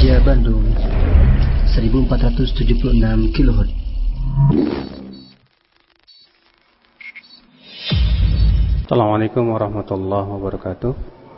Muhammadiyah Bandung 1476 kHz. Assalamualaikum warahmatullahi wabarakatuh.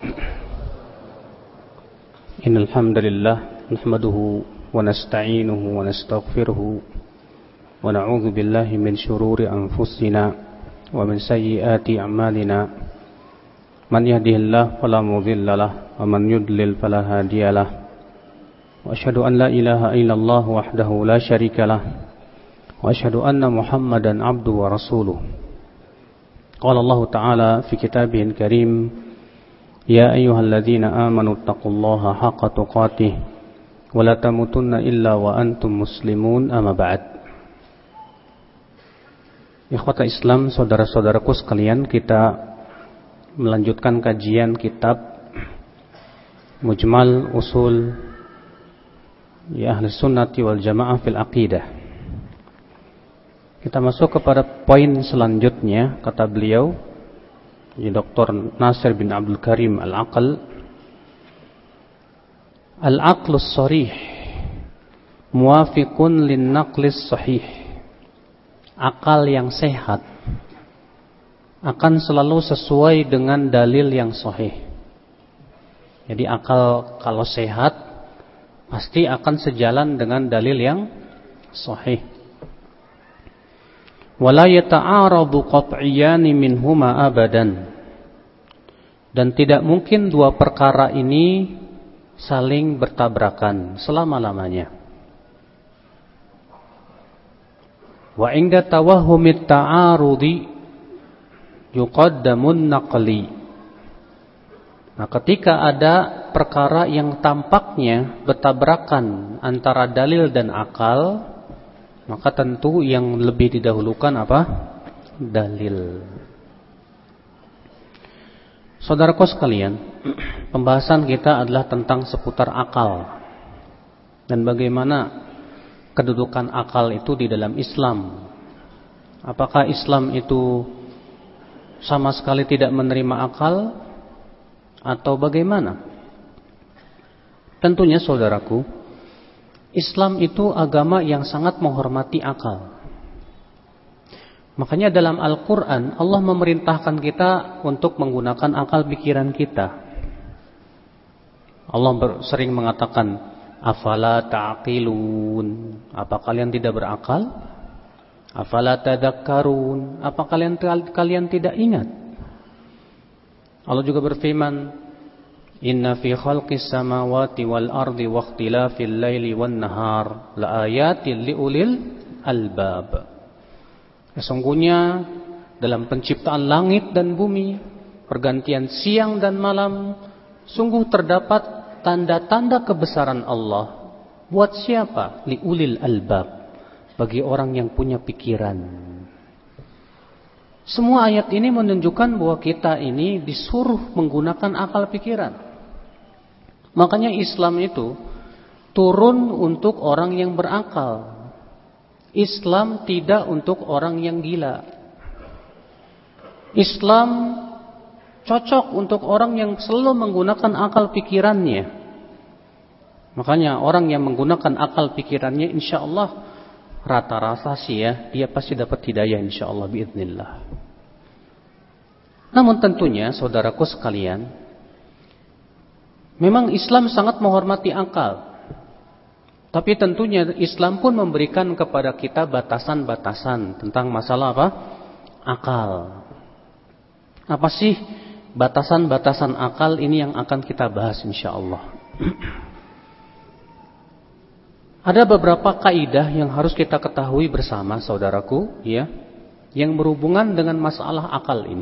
Innal hamdalillah nahmaduhu wa nasta'inuhu wa nastaghfiruhu wa na'udzu billahi min shururi anfusina wa min sayyiati a'malina. Man yahdihillahu fala mudilla lahu wa man yudlil fala hadiya lahu. Wa asyhadu an la ilaha illallah wahdahu la syarika lahu wa asyhadu anna Muhammadan abduhu wa rasuluh. Qala Allah Ta'ala fi kitabihil karim, ya ayyuhalladzina amanu taqullaha haqqa tuqatih wa la tamutunna illa wa antum muslimun, amma ba'd. Ikhwata Islam, saudara-saudaraku sekalian, kita melanjutkan kajian kitab Mujmal Usul ya Ahli Sunnati wal Jamaah fil Aqidah. Kita masuk kepada poin selanjutnya, kata beliau, Dr. Nasir bin Abdul Karim Al-Aql. Al-aqlus sharih muwafiqun lin-naqlis sahih. Akal yang sehat akan selalu sesuai dengan dalil yang sahih. Jadi akal kalau sehat pasti akan sejalan dengan dalil yang sahih. Wala yata'aradu qat'iyani minhuma abadan. Dan tidak mungkin dua perkara ini saling bertabrakan selama-lamanya. Wa inda tawahhumit ta'arudi yuqaddamun naqli. Nah, ketika ada perkara yang tampaknya bertabrakan antara dalil dan akal, maka tentu yang lebih didahulukan apa? Dalil. Saudaraku sekalian, pembahasan kita adalah tentang seputar akal dan bagaimana kedudukan akal itu di dalam Islam. Apakah Islam itu sama sekali tidak menerima akal atau bagaimana? Tentunya saudaraku, Islam itu agama yang sangat menghormati akal. Makanya dalam Al-Quran Allah memerintahkan kita untuk menggunakan akal pikiran kita. Allah sering mengatakan, afala ta'qilun, apa kalian tidak berakal? Afala tadakkarun, apa kalian tidak ingat? Allah juga berfirman, inna fi khalqis samawati wal ardi wa ikhtilafil laili wan nahar laayatil liulil albab. Sesungguhnya dalam penciptaan langit dan bumi, pergantian siang dan malam, sungguh terdapat tanda-tanda kebesaran Allah. Buat siapa? Liulil albab, bagi orang yang punya pikiran. Semua ayat ini menunjukkan bahwa kita ini disuruh menggunakan akal pikiran. Makanya Islam itu turun untuk orang yang berakal. Islam tidak untuk orang yang gila. Islam cocok untuk orang yang selalu menggunakan akal pikirannya. Makanya orang yang menggunakan akal pikirannya, insya Allah rata-rata sih ya, dia pasti dapat hidayah insya Allah biiznillah. Namun tentunya saudaraku sekalian, memang Islam sangat menghormati akal. Tapi tentunya Islam pun memberikan kepada kita batasan-batasan tentang masalah apa? Akal. Apa sih batasan-batasan akal ini yang akan kita bahas insyaallah. Ada beberapa kaidah yang harus kita ketahui bersama saudaraku, ya, yang berhubungan dengan masalah akal ini.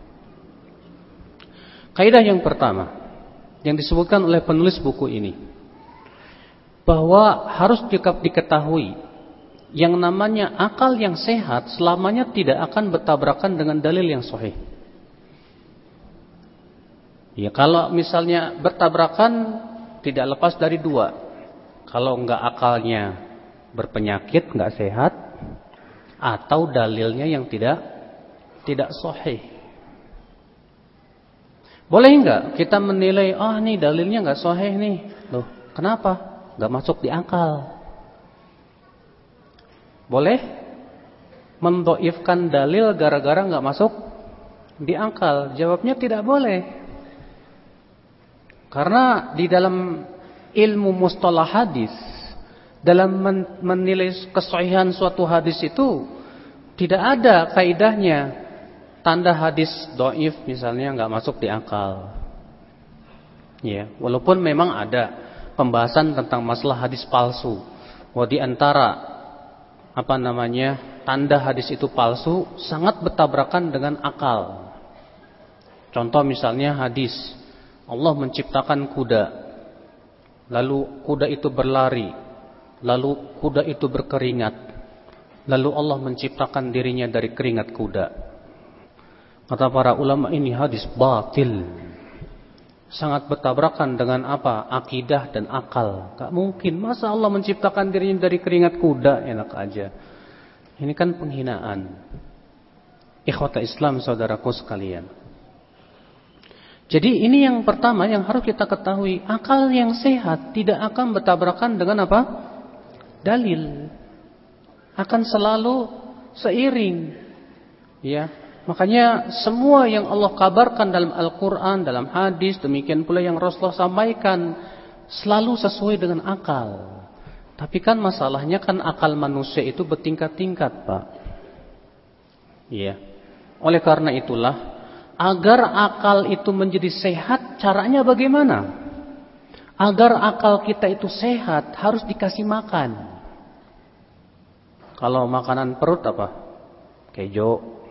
Kaidah yang pertama yang disebutkan oleh penulis buku ini, bahwa harus diketahui yang namanya akal yang sehat selamanya tidak akan bertabrakan dengan dalil yang sahih. Ya, kalau misalnya bertabrakan tidak lepas dari dua. Kalau enggak akalnya berpenyakit, enggak sehat, atau dalilnya yang tidak sahih. Boleh enggak kita menilai, nih dalilnya enggak sahih nih. Loh, kenapa? Gak masuk di akal. Boleh mendhaifkan dalil gara-gara gak masuk di akal? Jawabnya tidak boleh. Karena di dalam ilmu mustalah hadis, dalam menilai kesahihan suatu hadis itu tidak ada kaidahnya tanda hadis dhaif misalnya nggak masuk di akal. Ya, walaupun memang ada pembahasan tentang masalah hadis palsu. Bahwa di antara tanda hadis itu palsu sangat bertabrakan dengan akal. Contoh misalnya hadis Allah menciptakan kuda, lalu kuda itu berlari, lalu kuda itu berkeringat, lalu Allah menciptakan dirinya dari keringat kuda. Kata para ulama, ini hadis batil. Sangat bertabrakan dengan apa? Akidah dan akal. Gak mungkin. Masa Allah menciptakan dirinya dari keringat kuda? Enak aja. Ini kan penghinaan. Ikhwata Islam, saudaraku sekalian. Jadi ini yang pertama yang harus kita ketahui. Akal yang sehat tidak akan bertabrakan dengan apa? Dalil. Akan selalu seiring. Ya. Makanya semua yang Allah kabarkan dalam Al-Quran, dalam hadis, demikian pula yang Rasulullah sampaikan, selalu sesuai dengan akal. Tapi kan masalahnya kan akal manusia itu bertingkat-tingkat, Pak. Iya. Oleh karena itulah, agar akal itu menjadi sehat, caranya bagaimana? Agar akal kita itu sehat, harus dikasih makan. Kalau makanan perut apa? Kejo,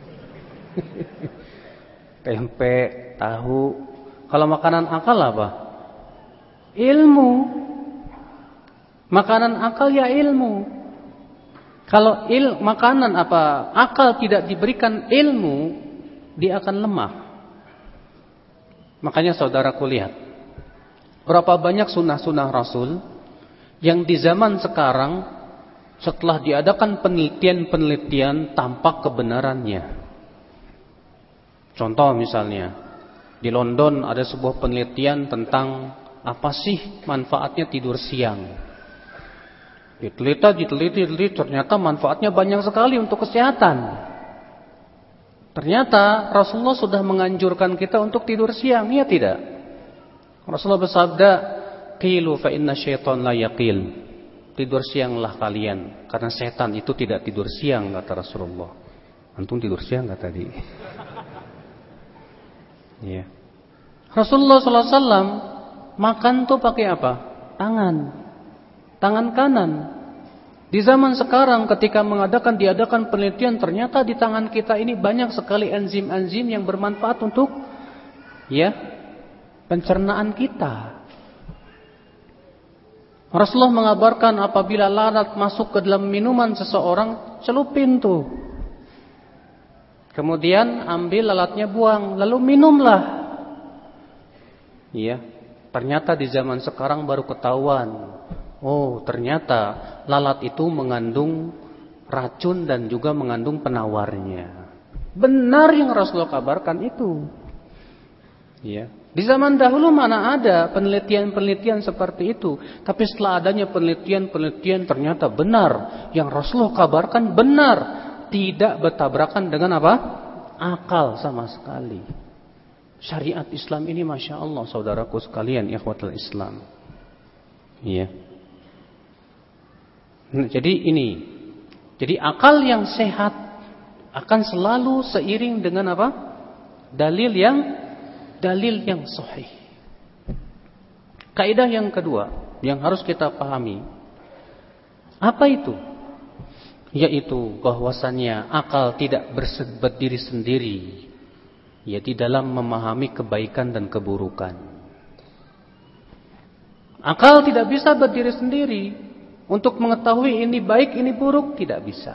tempe, tahu. Kalau makanan akal apa? Ilmu. Makanan akal ya ilmu. Kalau makanan apa? Akal tidak diberikan ilmu, dia akan lemah. Makanya saudaraku lihat, berapa banyak sunnah-sunnah Rasul yang di zaman sekarang setelah diadakan penelitian-penelitian tampak kebenarannya. Contoh misalnya, di London ada sebuah penelitian tentang apa sih manfaatnya tidur siang. Diteliti, ternyata manfaatnya banyak sekali untuk kesehatan. Ternyata Rasulullah sudah menganjurkan kita untuk tidur siang, ya tidak? Rasulullah bersabda, "Qilu fa inna syaitan la yaqil." Tidur sianglah kalian, karena setan itu tidak tidur siang, kata Rasulullah. Antum tidur siang enggak tadi? Ya. Rasulullah SAW makan tuh pakai apa? Tangan kanan. Di zaman sekarang ketika diadakan penelitian, ternyata di tangan kita ini banyak sekali enzim-enzim yang bermanfaat untuk pencernaan kita. Rasulullah mengabarkan apabila lalat masuk ke dalam minuman seseorang, celupin tuh. Kemudian ambil lalatnya, buang, lalu minumlah. Iya, ternyata di zaman sekarang baru ketahuan. Oh, ternyata lalat itu mengandung racun dan juga mengandung penawarnya. Benar yang Rasulullah kabarkan itu. Iya. Di zaman dahulu mana ada penelitian-penelitian seperti itu. Tapi setelah adanya penelitian-penelitian ternyata benar. Yang Rasulullah kabarkan benar. Tidak bertabrakan dengan apa? Akal sama sekali. Syariat Islam ini Masya Allah, saudaraku sekalian, ikhwatul Islam. Iya. Jadi akal yang sehat akan selalu seiring dengan apa? Dalil yang sahih. Kaidah yang kedua yang harus kita pahami, apa itu? Yaitu bahwasannya akal tidak berdiri sendiri, ya, di dalam memahami kebaikan dan keburukan. Akal tidak bisa berdiri sendiri untuk mengetahui ini baik, ini buruk, tidak bisa.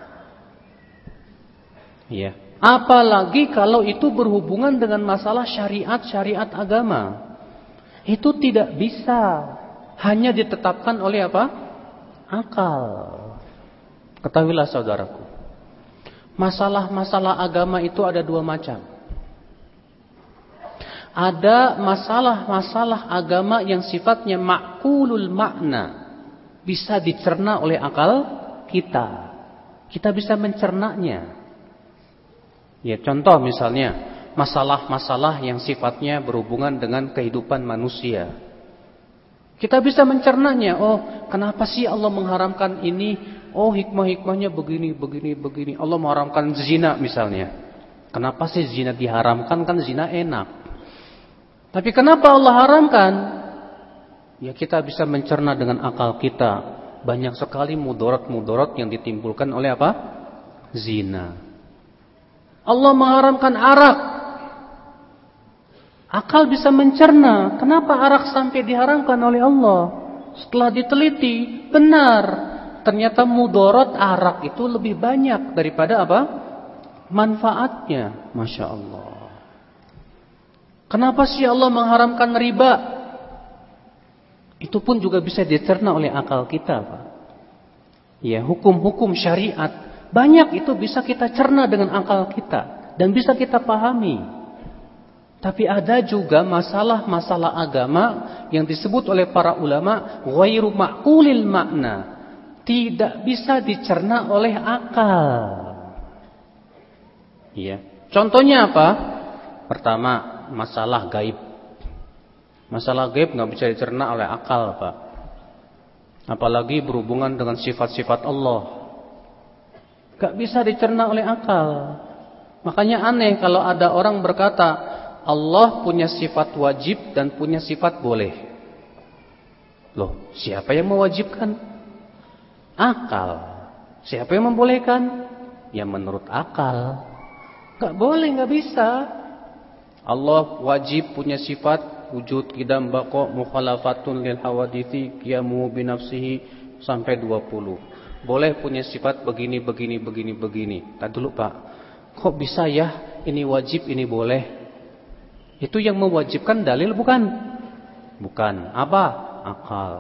Ya, apalagi kalau itu berhubungan dengan masalah syariat agama. Itu tidak bisa hanya ditetapkan oleh apa? Akal. Ketahuilah saudaraku, masalah-masalah agama itu ada dua macam. Ada masalah-masalah agama yang sifatnya ma'kulul makna, bisa dicerna oleh akal kita. Kita bisa mencernanya. Ya, contoh misalnya masalah-masalah yang sifatnya berhubungan dengan kehidupan manusia. Kita bisa mencernanya. Oh, kenapa sih Allah mengharamkan ini? Oh, hikmah-hikmahnya begini. Allah mengharamkan zina misalnya. Kenapa sih zina diharamkan? Kan zina enak. Tapi kenapa Allah haramkan? Ya, kita bisa mencerna dengan akal kita. Banyak sekali mudarat-mudarat yang ditimbulkan oleh apa? Zina. Allah mengharamkan arak. Akal bisa mencerna. Kenapa arak sampai diharamkan oleh Allah? Setelah diteliti, benar. Ternyata mudarat arak itu lebih banyak daripada apa? Manfaatnya. Masya Allah. Kenapa sih Allah mengharamkan riba? Itu pun juga bisa dicerna oleh akal kita, Pak. Ya, hukum-hukum syariat banyak itu bisa kita cerna dengan akal kita dan bisa kita pahami. Tapi ada juga masalah-masalah agama yang disebut oleh para ulama ghairu ma'qulil makna, tidak bisa dicerna oleh akal. Ya. Contohnya apa? Pertama, masalah gaib. Masalah gaib nggak bisa dicerna oleh akal, Pak. Apalagi berhubungan dengan sifat-sifat Allah, nggak bisa dicerna oleh akal. Makanya aneh kalau ada orang berkata Allah punya sifat wajib dan punya sifat boleh. Loh, siapa yang mewajibkan? Akal. Siapa yang membolehkan? Ya menurut akal. Nggak boleh, nggak bisa. Allah wajib punya sifat wujud, qidam, baqa, mukhalafatun lil hawadithi, qiyamu binafsihi sampai 20. Boleh punya sifat begini. Tadi dulu, Pak. Kok bisa ya ini wajib, ini boleh? Itu yang mewajibkan dalil bukan? Bukan. Apa? Akal.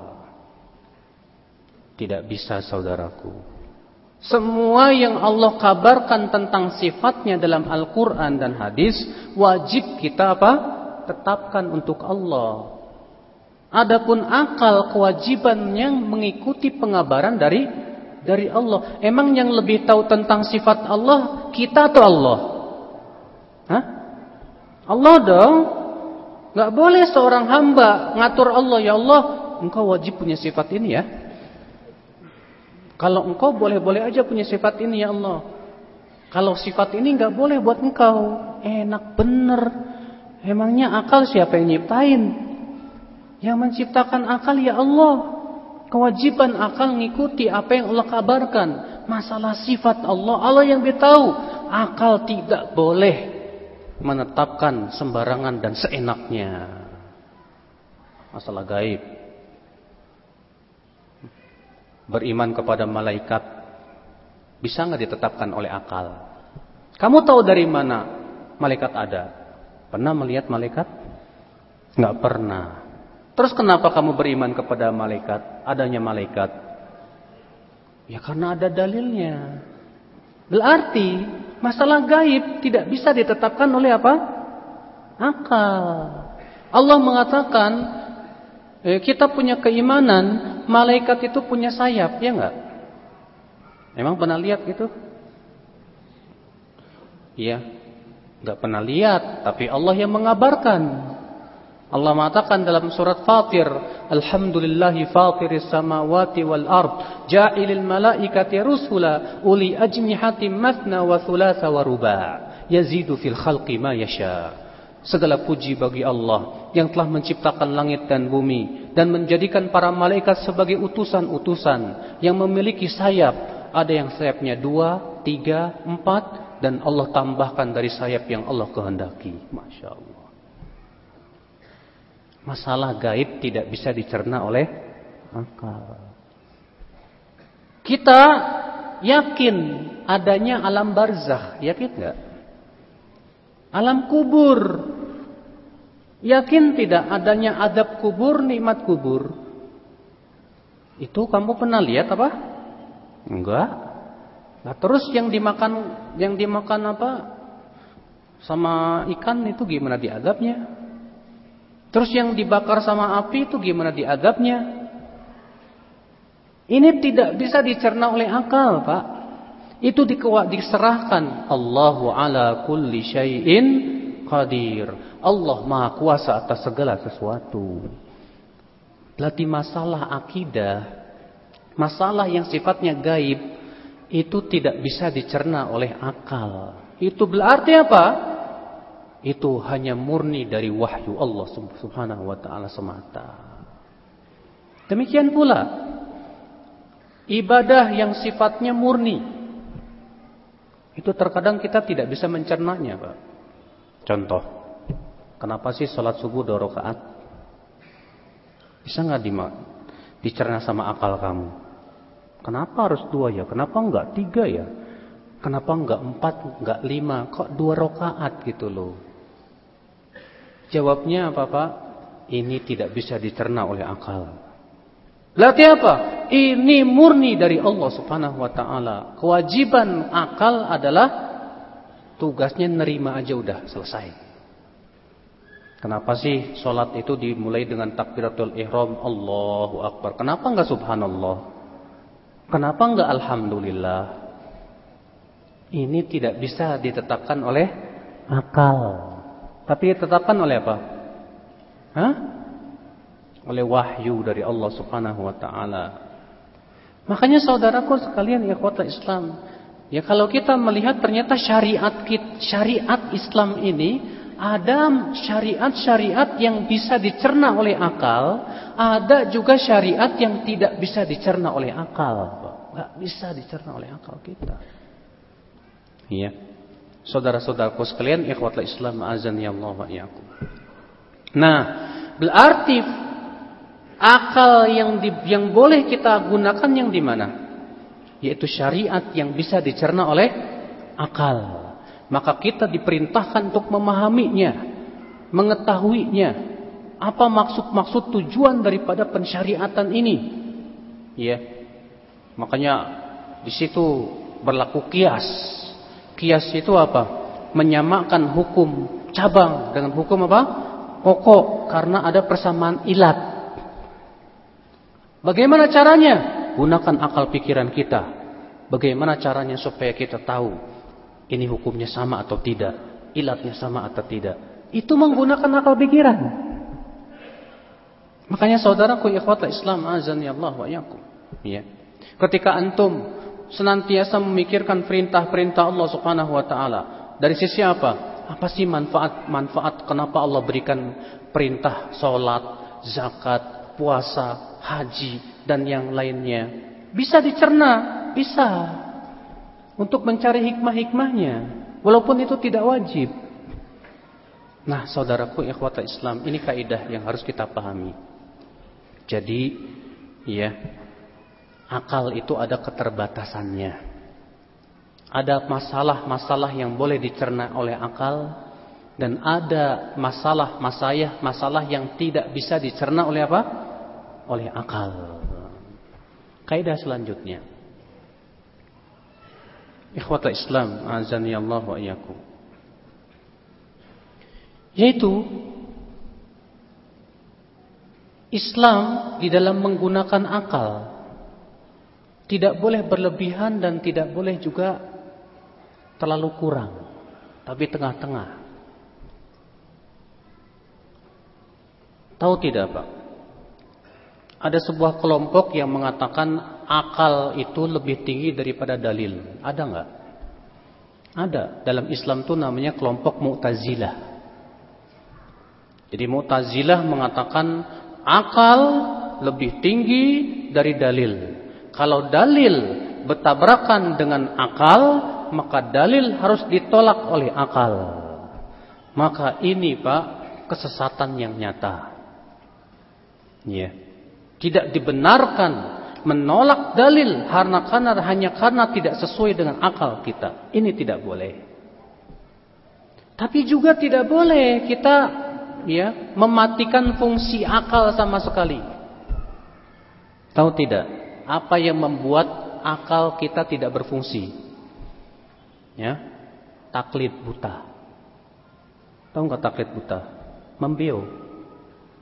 Tidak bisa, saudaraku. Semua yang Allah kabarkan tentang sifatnya dalam Al-Quran dan hadis, wajib kita apa? Tetapkan untuk Allah. Adapun akal, kewajiban yang mengikuti pengabaran dari Allah. Emang yang lebih tahu tentang sifat Allah, kita atau Allah? Hah? Allah dong. Gak boleh seorang hamba ngatur Allah, ya Allah, engkau wajib punya sifat ini ya. Kalau engkau boleh-boleh aja punya sifat ini ya Allah. Kalau sifat ini gak boleh buat engkau. Enak bener. Emangnya akal siapa yang nyiptain? Yang menciptakan akal ya Allah. Kewajiban akal ngikuti apa yang Allah kabarkan. Masalah sifat Allah, Allah yang beritahu. Akal tidak boleh menetapkan sembarangan dan seenaknya. Masalah gaib. Beriman kepada malaikat bisa nggak ditetapkan oleh akal? Kamu tahu dari mana malaikat ada? Pernah melihat malaikat? Nggak pernah. Terus kenapa kamu beriman kepada malaikat? Adanya malaikat? Ya karena ada dalilnya. Berarti masalah gaib tidak bisa ditetapkan oleh apa? Akal. Allah mengatakan kita punya keimanan malaikat itu punya sayap, ya enggak? Emang pernah lihat gitu? Iya, enggak pernah lihat, tapi Allah yang mengabarkan. Allah mengatakan dalam surat Fatir, Alhamdulillahi fatiris samawati wal ard, ja'ilil malaikati rusula uli ajnihatim mathna wa thulatha wa ruba', yazidu fil khalqi ma yasha. Segala puji bagi Allah yang telah menciptakan langit dan bumi dan menjadikan para malaikat sebagai utusan-utusan yang memiliki sayap. Ada yang sayapnya 2, 3, 4 dan Allah tambahkan dari sayap yang Allah kehendaki. Masya Allah. Masalah gaib tidak bisa dicerna oleh akal. Kita yakin adanya alam barzakh, yakin enggak? Alam kubur. Yakin tidak adanya adab kubur, nikmat kubur? Itu kamu pernah lihat apa? Enggak. Nah, terus yang dimakan apa? Sama ikan itu gimana diadabnya? Terus yang dibakar sama api itu gimana diadabnya? Ini tidak bisa dicerna oleh akal, Pak. Itu diserahkan. Allahu ala kulli syai'in qadir. Allah Maha Kuasa atas segala sesuatu. Berarti masalah akidah, masalah yang sifatnya gaib, itu tidak bisa dicerna oleh akal. Itu berarti apa? Itu hanya murni dari wahyu Allah Subhanahu wa ta'ala semata. Demikian pula ibadah yang sifatnya murni, itu terkadang kita tidak bisa mencernanya, Pak. Contoh, kenapa sih sholat subuh 2 rakaat? Bisa nggak dicerna sama akal kamu? Kenapa harus 2 ya? Kenapa enggak 3 ya? Kenapa enggak 4, enggak 5? Kok 2 rakaat gitu loh? Jawabnya apa, Pak? Ini tidak bisa dicerna oleh akal. Berarti apa? Ini murni dari Allah Subhanahu wa ta'ala. Kewajiban akal adalah tugasnya nerima aja udah selesai. Kenapa sih sholat itu dimulai dengan takbiratul ihram, Allahu Akbar? Kenapa enggak subhanallah? Kenapa enggak alhamdulillah? Ini tidak bisa ditetapkan oleh akal. Tapi ditetapkan oleh apa? Oleh wahyu dari Allah Subhanahu wa ta'ala. Makanya saudaraku sekalian, ikhwatul Islam, ya kalau kita melihat ternyata syariat Islam ini ada syariat-syariat yang bisa dicerna oleh akal, ada juga syariat yang tidak bisa dicerna oleh akal. Enggak bisa dicerna oleh akal kita. Iya. Saudara-saudaraku sekalian, ikhwatul Islam, azani Allah wa iyyakum. Nah, berarti akal yang boleh kita gunakan yang di mana? Yaitu syariat yang bisa dicerna oleh akal. Maka kita diperintahkan untuk memahaminya, mengetahuinya. Apa maksud tujuan daripada pensyariatan ini? Ya. Makanya di situ berlaku qiyas. Qiyas itu apa? Menyamakan hukum cabang dengan hukum apa? Pokok, karena ada persamaan ilat. Bagaimana caranya? Gunakan akal pikiran kita. Bagaimana caranya supaya kita tahu ini hukumnya sama atau tidak, ilatnya sama atau tidak? Itu menggunakan akal pikiran. Makanya saudaraku ikhwatul Islam, azani Allah wa iyyakum. Ya. Ketika antum senantiasa memikirkan perintah-perintah Allah Subhanahu wa ta'ala, dari sisi apa? Apa sih manfaat kenapa Allah berikan perintah salat, zakat, puasa, haji dan yang lainnya? Bisa dicerna, bisa. Untuk mencari hikmah-hikmahnya, walaupun itu tidak wajib. Nah, saudaraku ikhwatul Islam, ini kaidah yang harus kita pahami. Jadi, ya, akal itu ada keterbatasannya. Ada masalah-masalah yang boleh dicerna oleh akal, dan ada masalah yang tidak bisa dicerna oleh apa? Oleh akal. Kaidah selanjutnya, ikhwatul Islam, azani Allah wa iyyakum, yaitu Islam di dalam menggunakan akal tidak boleh berlebihan dan tidak boleh juga terlalu kurang, tapi tengah-tengah. Tahu tidak, Pak? Ada sebuah kelompok yang mengatakan akal itu lebih tinggi daripada dalil. Ada enggak? Ada. Dalam Islam itu namanya kelompok Mu'tazilah. Jadi Mu'tazilah mengatakan akal lebih tinggi dari dalil. Kalau dalil bertabrakan dengan akal, maka dalil harus ditolak oleh akal. Maka ini, Pak, kesesatan yang nyata. Ya. Tidak dibenarkan menolak dalil hanya karena tidak sesuai dengan akal kita. Ini tidak boleh. Tapi juga tidak boleh kita mematikan fungsi akal sama sekali. Tahu tidak? Apa yang membuat akal kita tidak berfungsi? Ya, taklid buta. Tahu nggak taklid buta? Membeo.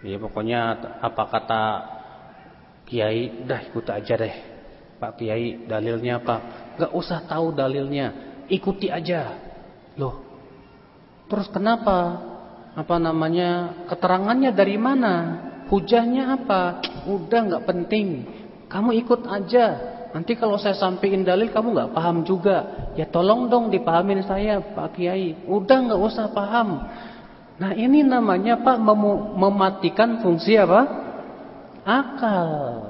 Ya pokoknya apa kata Kiai, dah ikut aja deh. Pak Kiai dalilnya apa? Gak usah tahu dalilnya, ikuti aja. Loh, terus kenapa? Apa namanya? Keterangannya dari mana? Hujahnya apa? Udah gak penting. Kamu ikut aja. Nanti kalau saya sampaikan dalil kamu gak paham juga. Ya tolong dong dipahamin saya Pak Kiai. Udah gak usah paham. Nah ini namanya Pak mematikan fungsi apa? Akal.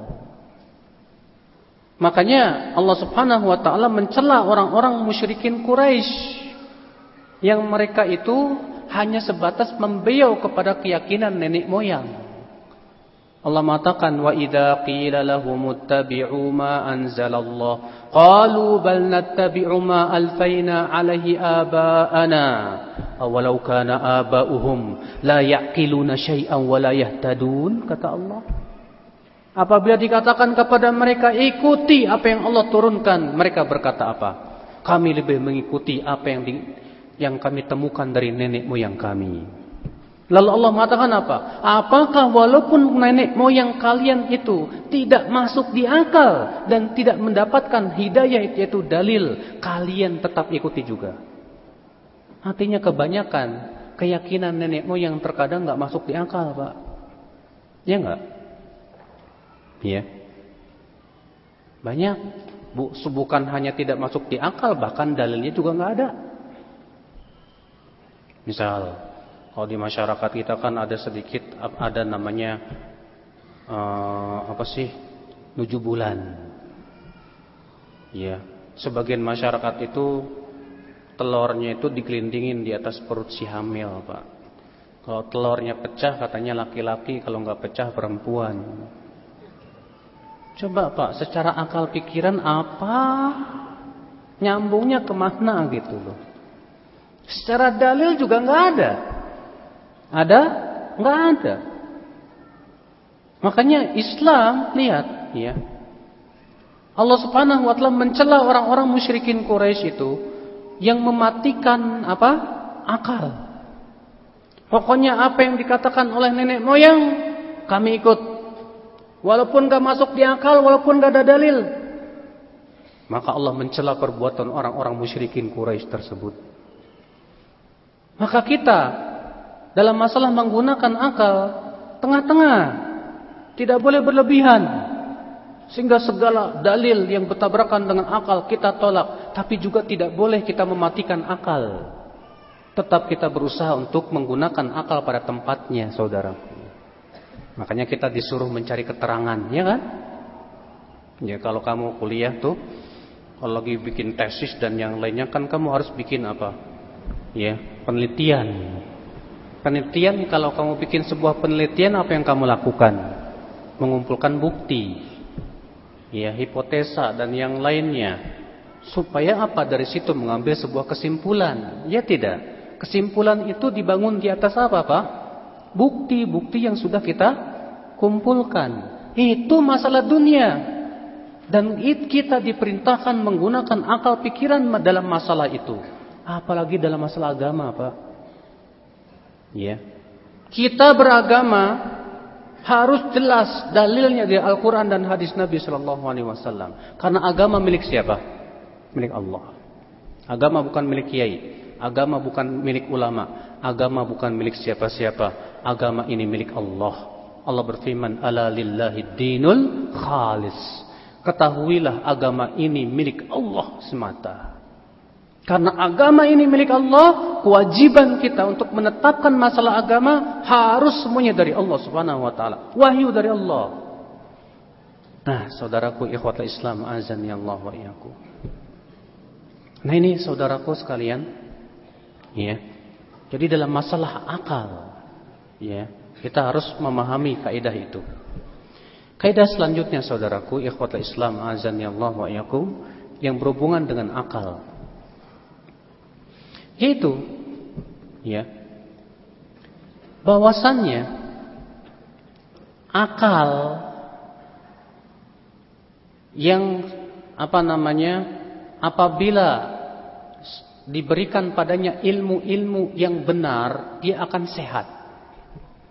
Makanya Allah Subhanahu wa taala mencela orang-orang musyrikin Quraisy yang mereka itu hanya sebatas membeliau kepada keyakinan nenek moyang. Allah mengatakan wa idza qila lahum ittabi'u ma anzalallah qalu bal nattabi'u ma alfayna 'alaihi aba'ana awalau kana aba'uhum la ya'qiluna syai'an wa la yahtadun, kata Allah. Apabila dikatakan kepada mereka ikuti apa yang Allah turunkan, mereka berkata apa? Kami lebih mengikuti apa yang kami temukan dari nenek moyang kami. Lalu Allah mengatakan apa? Apakah walaupun nenek moyang kalian itu tidak masuk di akal dan tidak mendapatkan hidayah yaitu dalil, kalian tetap ikuti juga? Artinya kebanyakan keyakinan nenek moyang terkadang nggak masuk di akal, Pak. Ya nggak? Ya, banyak bukan hanya tidak masuk di akal, bahkan dalilnya juga nggak ada. Misal, kalau di masyarakat kita kan ada sedikit ada namanya apa sih 7 bulan. Ya, sebagian masyarakat itu telurnya itu digelindingin di atas perut si hamil, Pak. Kalau telurnya pecah katanya laki-laki, kalau nggak pecah perempuan. Coba Pak, secara akal pikiran apa nyambungnya kemana gitu loh. Secara dalil juga nggak ada. Ada? Nggak ada. Makanya Islam, lihat ya, Allah Subhanahu wa taala mencela orang-orang musyrikin Quraisy itu yang mematikan apa? Akal. Pokoknya apa yang dikatakan oleh nenek moyang kami ikut. Walaupun gak masuk di akal, walaupun gak ada dalil. Maka Allah mencela perbuatan orang-orang musyrikin Quraisy tersebut. Maka kita dalam masalah menggunakan akal, tengah-tengah, tidak boleh berlebihan. Sehingga segala dalil yang bertabrakan dengan akal kita tolak. Tapi juga tidak boleh kita mematikan akal. Tetap kita berusaha untuk menggunakan akal pada tempatnya, saudara. Makanya kita disuruh mencari keterangan, ya kan? Ya kalau kamu kuliah tuh, kalau lagi bikin tesis dan yang lainnya kan kamu harus bikin apa? Ya, penelitian. Penelitian, kalau kamu bikin sebuah penelitian, apa yang kamu lakukan? Mengumpulkan bukti, ya, hipotesa dan yang lainnya. Supaya apa? Dari situ mengambil sebuah kesimpulan. Ya tidak? Kesimpulan itu dibangun di atas apa, Pak? Bukti-bukti yang sudah kita kumpulkan. Itu masalah dunia. Dan kita diperintahkan menggunakan akal pikiran dalam masalah itu. Apalagi dalam masalah agama, Pak. Ya. Kita beragama harus jelas dalilnya dari Al-Quran dan hadis Nabi SAW. Karena agama milik siapa? Milik Allah. Agama bukan milik kiai. Agama bukan milik ulama. Agama bukan milik siapa-siapa. Agama ini milik Allah. Allah berfirman, ala lillahi dinul khalis. Ketahuilah agama ini milik Allah semata. Karena agama ini milik Allah, kewajiban kita untuk menetapkan masalah agama harus semuanya dari Allah Subhanahu wa taala. Wahyu dari Allah. Nah, saudaraku ikhwatul Islam, azan ya Allah wa iyyakum. Nah ini saudaraku sekalian, ya. Jadi dalam masalah akal, ya, kita harus memahami kaidah itu. Kaidah selanjutnya saudaraku ikhwatul Islam azan ya Allah wa iyyakum yang berhubungan dengan akal. Yaitu ya, bahwasannya akal yang apabila diberikan padanya ilmu-ilmu yang benar, dia akan sehat.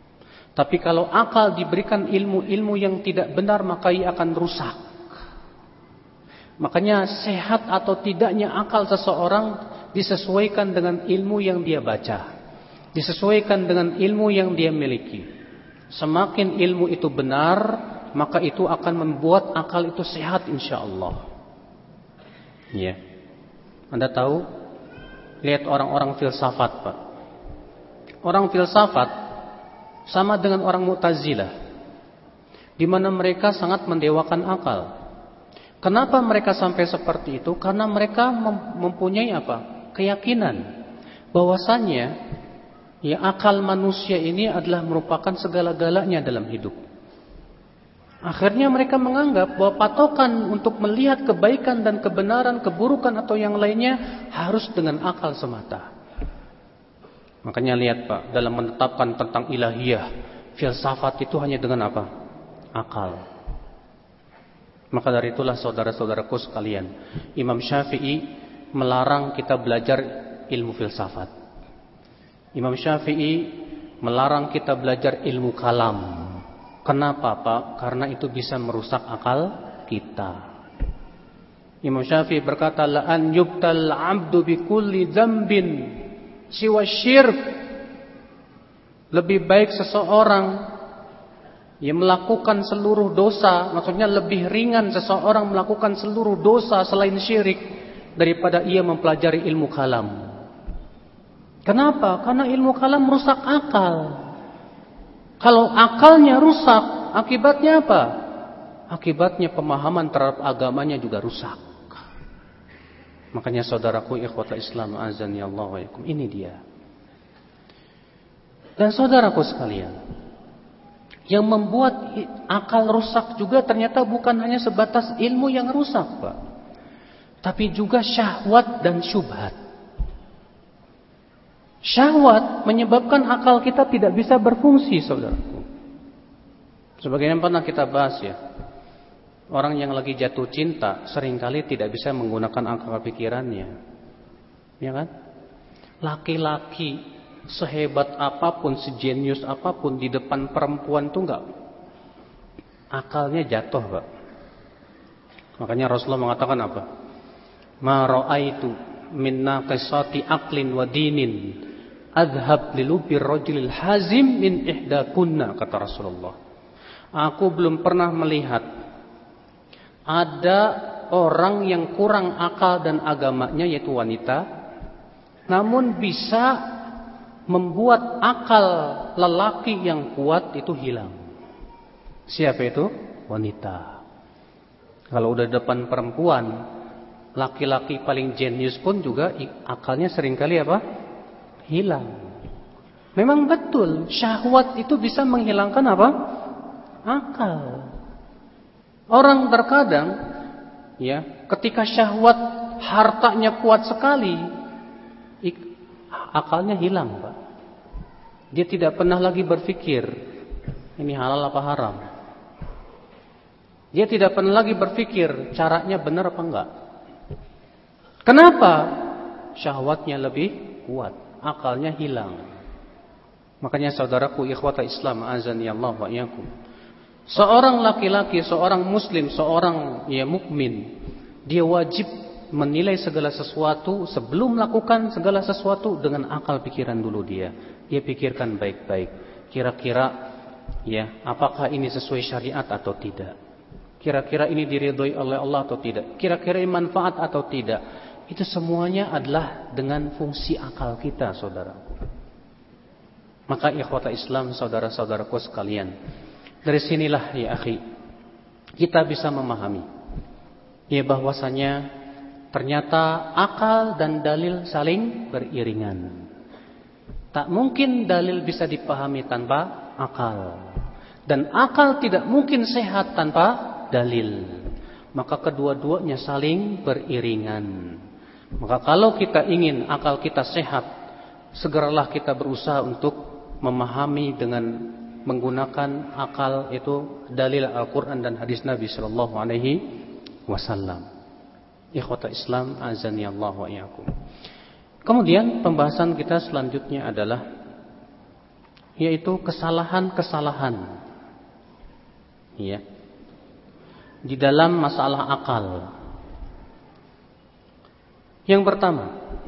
Tapi kalau akal diberikan ilmu-ilmu yang tidak benar, maka ia akan rusak. Makanya sehat atau tidaknya akal seseorang disesuaikan dengan ilmu yang dia baca, disesuaikan dengan ilmu yang dia miliki. Semakin ilmu itu benar, maka itu akan membuat akal itu sehat insyaallah. Ya. Anda tahu, lihat orang-orang filsafat, Pak. Orang filsafat sama dengan orang Mu'tazilah, di mana mereka sangat mendewakan akal. Kenapa mereka sampai seperti itu? Karena mereka mempunyai apa? Keyakinan bahwasannya ya akal manusia ini adalah merupakan segala-galanya dalam hidup. Akhirnya mereka menganggap bahwa patokan untuk melihat kebaikan dan kebenaran, keburukan atau yang lainnya harus dengan akal semata. Makanya lihat Pak, dalam menetapkan tentang ilahiyah, filsafat itu hanya dengan apa? Akal. Maka dari itulah saudara-saudaraku sekalian, Imam Syafi'i melarang kita belajar ilmu filsafat. Imam Syafi'i melarang kita belajar ilmu kalam. Kenapa Pak? Karena itu bisa merusak akal kita. Imam Syafi'i berkata, la an yubtal 'abdu bi kulli dzambin siwa syirk. Lebih baik seseorang yang melakukan seluruh dosa, maksudnya lebih ringan seseorang melakukan seluruh dosa selain syirik daripada ia mempelajari ilmu kalam. Kenapa? Karena ilmu kalam merusak akal. Kalau akalnya rusak, akibatnya apa? Akibatnya pemahaman terhadap agamanya juga rusak. Makanya saudaraku ikhwatul Islam azani Allah wa yakum, ini dia. Dan saudaraku sekalian, yang membuat akal rusak juga ternyata bukan hanya sebatas ilmu yang rusak, Pak. Tapi juga syahwat dan syubhat. Syahwat menyebabkan akal kita tidak bisa berfungsi, saudaraku. Sebagaimana pernah kita bahas ya, orang yang lagi jatuh cinta seringkali tidak bisa menggunakan akal pikirannya, ya kan? Laki-laki sehebat apapun, sejenius apapun di depan perempuan tuh enggak, akalnya jatuh, Pak. Makanya Rasulullah mengatakan apa? Ma ra'aitu min naqisati aqlin wa dinin adhab lilubi rajulil hazim min ihdakunna, kata Rasulullah. Aku belum pernah melihat ada orang yang kurang akal dan agamanya, yaitu wanita, namun bisa membuat akal lelaki yang kuat itu hilang. Siapa itu? Wanita. Kalau udah depan perempuan, laki-laki paling jenius pun juga akalnya seringkali apa? Hilang. Memang betul, syahwat itu bisa menghilangkan apa? Akal. Orang terkadang ya, ketika syahwat hartanya kuat sekali, akalnya hilang, Pak. Dia tidak pernah lagi berpikir ini halal apa haram. Dia tidak pernah lagi berpikir caranya benar apa enggak. Kenapa? Syahwatnya lebih kuat, akalnya hilang. Makanya saudaraku ikhwata Islam azani Allah wa iyyakum, seorang laki-laki, seorang muslim, seorang mukmin, dia wajib menilai segala sesuatu sebelum melakukan segala sesuatu dengan akal pikiran dulu dia. Dia pikirkan baik-baik. Kira-kira ya, apakah ini sesuai syariat atau tidak? Kira-kira ini diridhoi oleh Allah atau tidak? Kira-kira ini manfaat atau tidak? Itu semuanya adalah dengan fungsi akal kita, saudaraku. Maka ikhwata Islam, saudara-saudaraku sekalian, dari sinilah ya akhi, kita bisa memahami ya bahwasanya ternyata akal dan dalil saling beriringan. Tak mungkin dalil bisa dipahami tanpa akal, dan akal tidak mungkin sehat tanpa dalil. Maka kedua-duanya saling beriringan. Maka kalau kita ingin akal kita sehat, segeralah kita berusaha untuk memahami dengan menggunakan akal, itu dalil Al-Quran dan hadis Nabi Sallallahu Alaihi Wasallam. Ikhwata Islam azani Allah wa iyyakum. Kemudian pembahasan kita selanjutnya adalah yaitu kesalahan-kesalahan ya di dalam masalah akal. Yang pertama,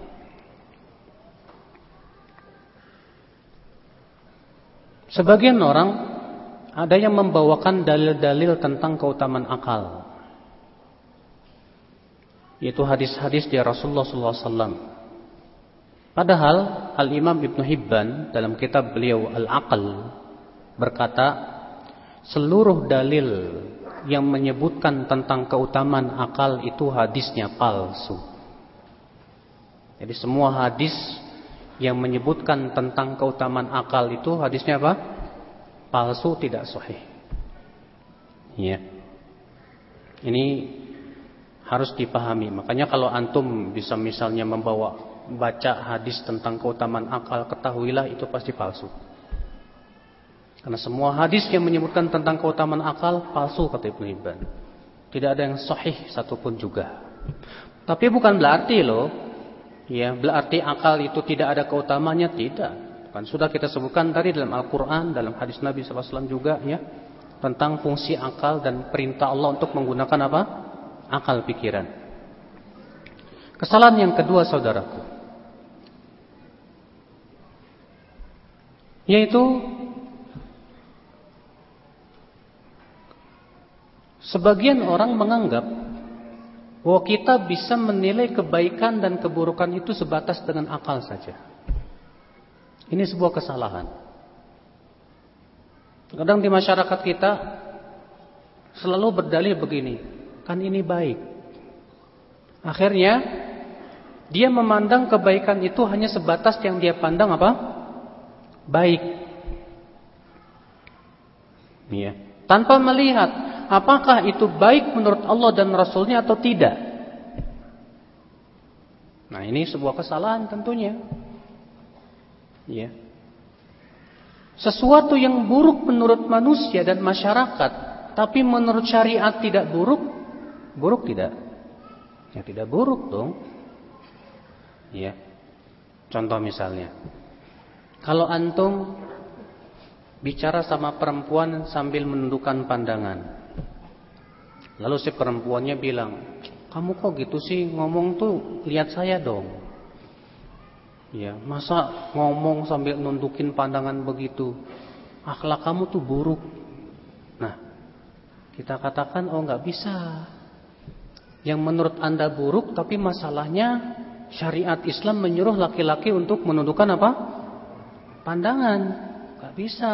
sebagian orang ada yang membawakan dalil-dalil tentang keutamaan akal, yaitu hadis-hadis dari Rasulullah SAW. Padahal Al-Imam Ibn Hibban dalam kitab beliau Al-Aql berkata, seluruh dalil yang menyebutkan tentang keutamaan akal itu hadisnya palsu. Jadi semua hadis yang menyebutkan tentang keutamaan akal itu hadisnya apa? Palsu, tidak sahih. Ya. Ini harus dipahami. Makanya kalau antum bisa misalnya baca hadis tentang keutamaan akal, ketahuilah itu pasti palsu. Karena semua hadis yang menyebutkan tentang keutamaan akal palsu, kata Ibnu Hibban. Tidak ada yang sahih satupun juga. Tapi bukan berarti loh, ya, berarti akal itu tidak ada keutamaannya, tidak. Kan sudah kita sebutkan tadi dalam Al-Qur'an, dalam hadis Nabi SAW juga ya, tentang fungsi akal dan perintah Allah untuk menggunakan apa? Akal pikiran. Kesalahan yang kedua, saudaraku, yaitu sebagian orang menganggap bahwa kita bisa menilai kebaikan dan keburukan itu sebatas dengan akal saja. Ini sebuah kesalahan. Kadang di masyarakat kita selalu berdalih begini, kan ini baik. Akhirnya dia memandang kebaikan itu hanya sebatas yang dia pandang apa? Baik. Ya. Tanpa melihat apakah itu baik menurut Allah dan Rasulnya atau tidak. Nah, ini sebuah kesalahan tentunya. Ya. Sesuatu yang buruk menurut manusia dan masyarakat, tapi menurut syariat tidak buruk, buruk tidak? Ya tidak buruk dong. Ya. Contoh misalnya, kalau antum bicara sama perempuan sambil menundukkan pandangan, lalu si perempuannya bilang, kamu kok gitu sih ngomong tuh, lihat saya dong. Ya, masa ngomong sambil nundukin pandangan begitu, akhlak kamu tuh buruk. Nah, kita katakan, oh nggak bisa. Yang menurut anda buruk, tapi masalahnya syariat Islam menyuruh laki-laki untuk menundukkan apa? Pandangan. Nggak bisa.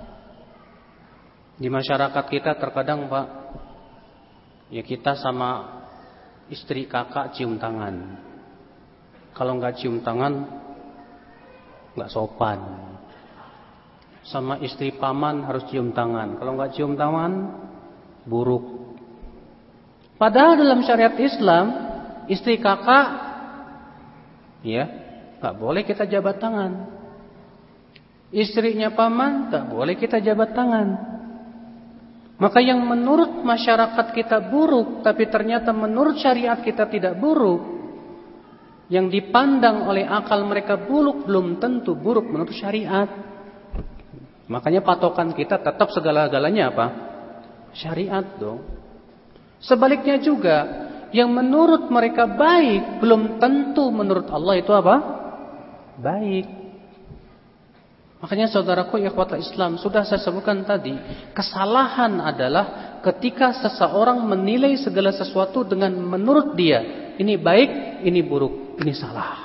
Di masyarakat kita terkadang Pak, ya kita sama istri kakak cium tangan. Kalau nggak cium tangan nggak sopan. Sama istri paman harus cium tangan. Kalau nggak cium tangan buruk. Padahal dalam syariat Islam, istri kakak ya nggak boleh kita jabat tangan. Istrinya paman nggak boleh kita jabat tangan. Maka yang menurut masyarakat kita buruk, tapi ternyata menurut syariat kita tidak buruk, yang dipandang oleh akal mereka buruk, belum tentu buruk menurut syariat. Makanya patokan kita tetap segala-galanya apa? Syariat dong. Sebaliknya juga, yang menurut mereka baik, belum tentu menurut Allah itu apa? Baik. Makanya saudaraku ikhwatul Islam, sudah saya sebutkan tadi, kesalahan adalah ketika seseorang menilai segala sesuatu dengan menurut dia, ini baik, ini buruk, ini salah.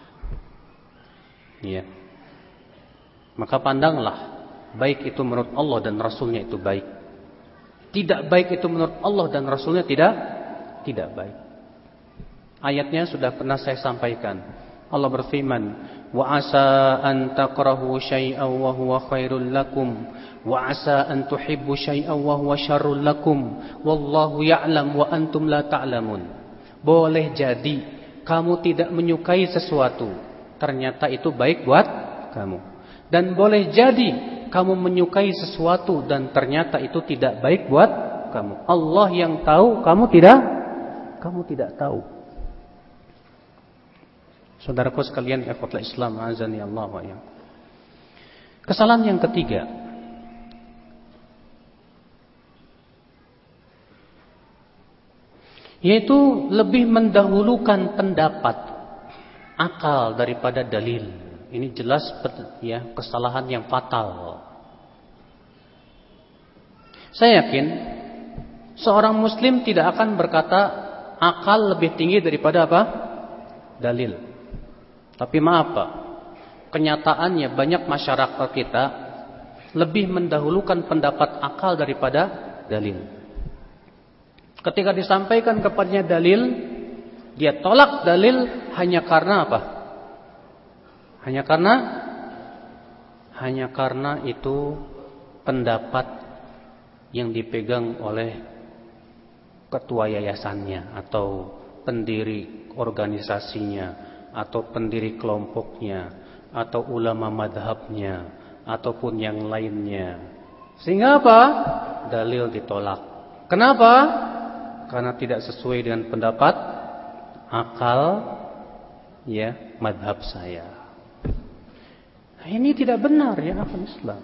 Iya. Maka pandanglah, baik itu menurut Allah dan Rasulnya itu baik. Tidak baik itu menurut Allah dan Rasulnya tidak baik. Ayatnya sudah pernah saya sampaikan. Allah berfirman, wa asa an takrahu syai'an wa huwa khairul lakum wa asa an tuhibbu syai'an wa huwa syarrul lakum wallahu ya'lam wa antum la ta'lamun. Boleh jadi kamu tidak menyukai sesuatu, ternyata itu baik buat kamu. Dan boleh jadi kamu menyukai sesuatu dan ternyata itu tidak baik buat kamu. Allah yang tahu, kamu tidak tahu. Saudaraku sekalian, ikhwatul Islam, azani Allah wa iyyakum. Kesalahan yang ketiga, yaitu lebih mendahulukan pendapat, akal daripada dalil. Ini jelas ya kesalahan yang fatal. Saya yakin seorang muslim tidak akan berkata akal lebih tinggi daripada apa? Dalil. Tapi maaf Pak, kenyataannya banyak masyarakat kita lebih mendahulukan pendapat akal daripada dalil. Ketika disampaikan kepadanya dalil, dia tolak dalil hanya karena apa? Hanya karena itu pendapat yang dipegang oleh ketua yayasannya atau pendiri organisasinya atau pendiri kelompoknya atau ulama madhabnya ataupun yang lainnya. Sehingga apa? Dalil ditolak. Kenapa? Karena tidak sesuai dengan pendapat akal ya madhab saya. Nah, ini tidak benar ya akhwan Islam.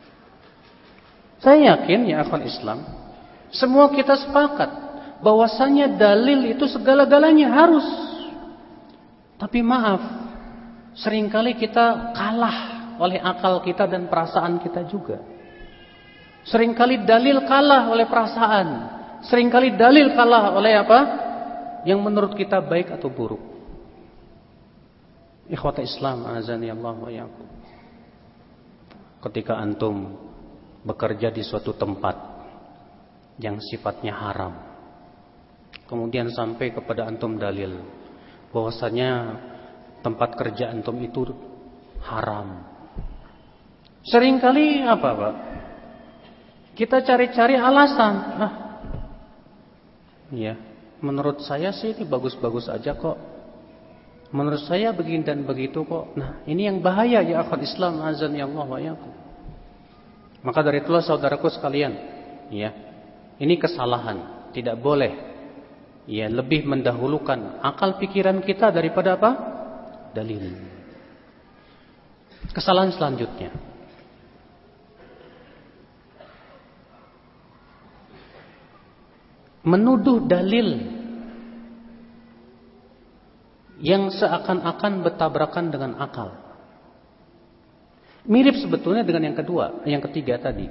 Saya yakin ya akhwan Islam, semua kita sepakat bahwasanya dalil itu segala-galanya harus. Tapi maaf, seringkali kita kalah oleh akal kita dan perasaan kita juga. Seringkali dalil kalah oleh perasaan. Seringkali dalil kalah oleh apa? Yang menurut kita baik atau buruk. Ikhwata Islam, azani Allah wa iyyakum. Ketika antum bekerja di suatu tempat yang sifatnya haram, kemudian sampai kepada antum dalil bahwasanya tempat kerja antum itu haram. Seringkali apa Pak? Kita cari-cari alasan. Ya, menurut saya sih ini bagus-bagus aja kok. Menurut saya begini dan begitu kok. Nah, ini yang bahaya ya akhwat Islam, azan ya Allah wa iyyakum. Maka dari itulah saudaraku sekalian, ya. Ini kesalahan, tidak boleh ya lebih mendahulukan akal pikiran kita daripada apa? Dalil. Kesalahan selanjutnya, menuduh dalil yang seakan-akan bertabrakan dengan akal. Mirip sebetulnya dengan yang kedua, yang ketiga tadi.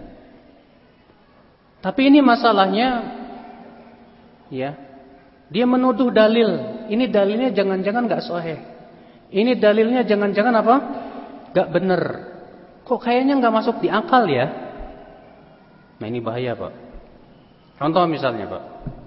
Tapi ini masalahnya ya, dia menuduh dalil. Ini dalilnya jangan-jangan enggak sahih. Ini dalilnya jangan-jangan apa? Enggak benar. Kok kayaknya enggak masuk di akal ya? Nah, ini bahaya, Pak. Contoh misalnya, Pak.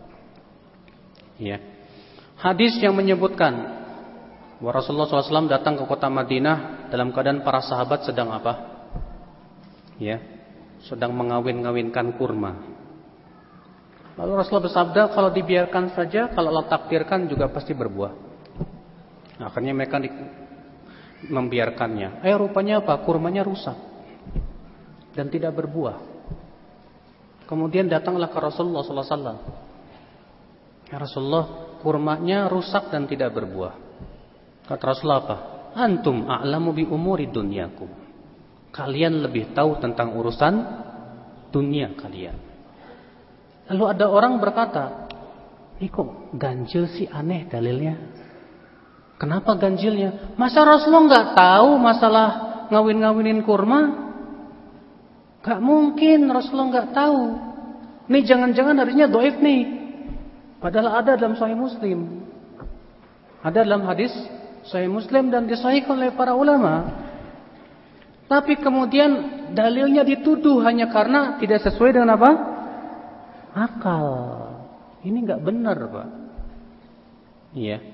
Ya. Hadis yang menyebutkan bahwa Rasulullah SAW datang ke kota Madinah dalam keadaan para sahabat sedang apa? Ya, sedang mengawin-ngawinkan kurma. Lalu Rasulullah bersabda, kalau dibiarkan saja, kalau Allah takdirkan juga pasti berbuah. Akhirnya mereka membiarkannya. Rupanya apa? Kurmanya rusak dan tidak berbuah. Kemudian datanglah ke Rasulullah SAW. Ya Rasulullah, kurmanya rusak dan tidak berbuah. Kata Rasulullah apa? Antum a'lamu bi umuri dunyakum. Kalian lebih tahu tentang urusan dunia kalian. Lalu ada orang berkata, ini kok ganjil sih, aneh dalilnya. Kenapa ganjilnya? Masa Rasulullah nggak tahu masalah ngawin-ngawinin kurma? Gak mungkin Rasulullah nggak tahu. Ini jangan-jangan hadiisnya dhaif nih. Padahal ada dalam Sahih Muslim. Ada dalam hadis Sahih Muslim dan disahihkan oleh para ulama. Tapi kemudian dalilnya dituduh hanya karena tidak sesuai dengan apa? Akal. Ini enggak benar, Pak. Iya.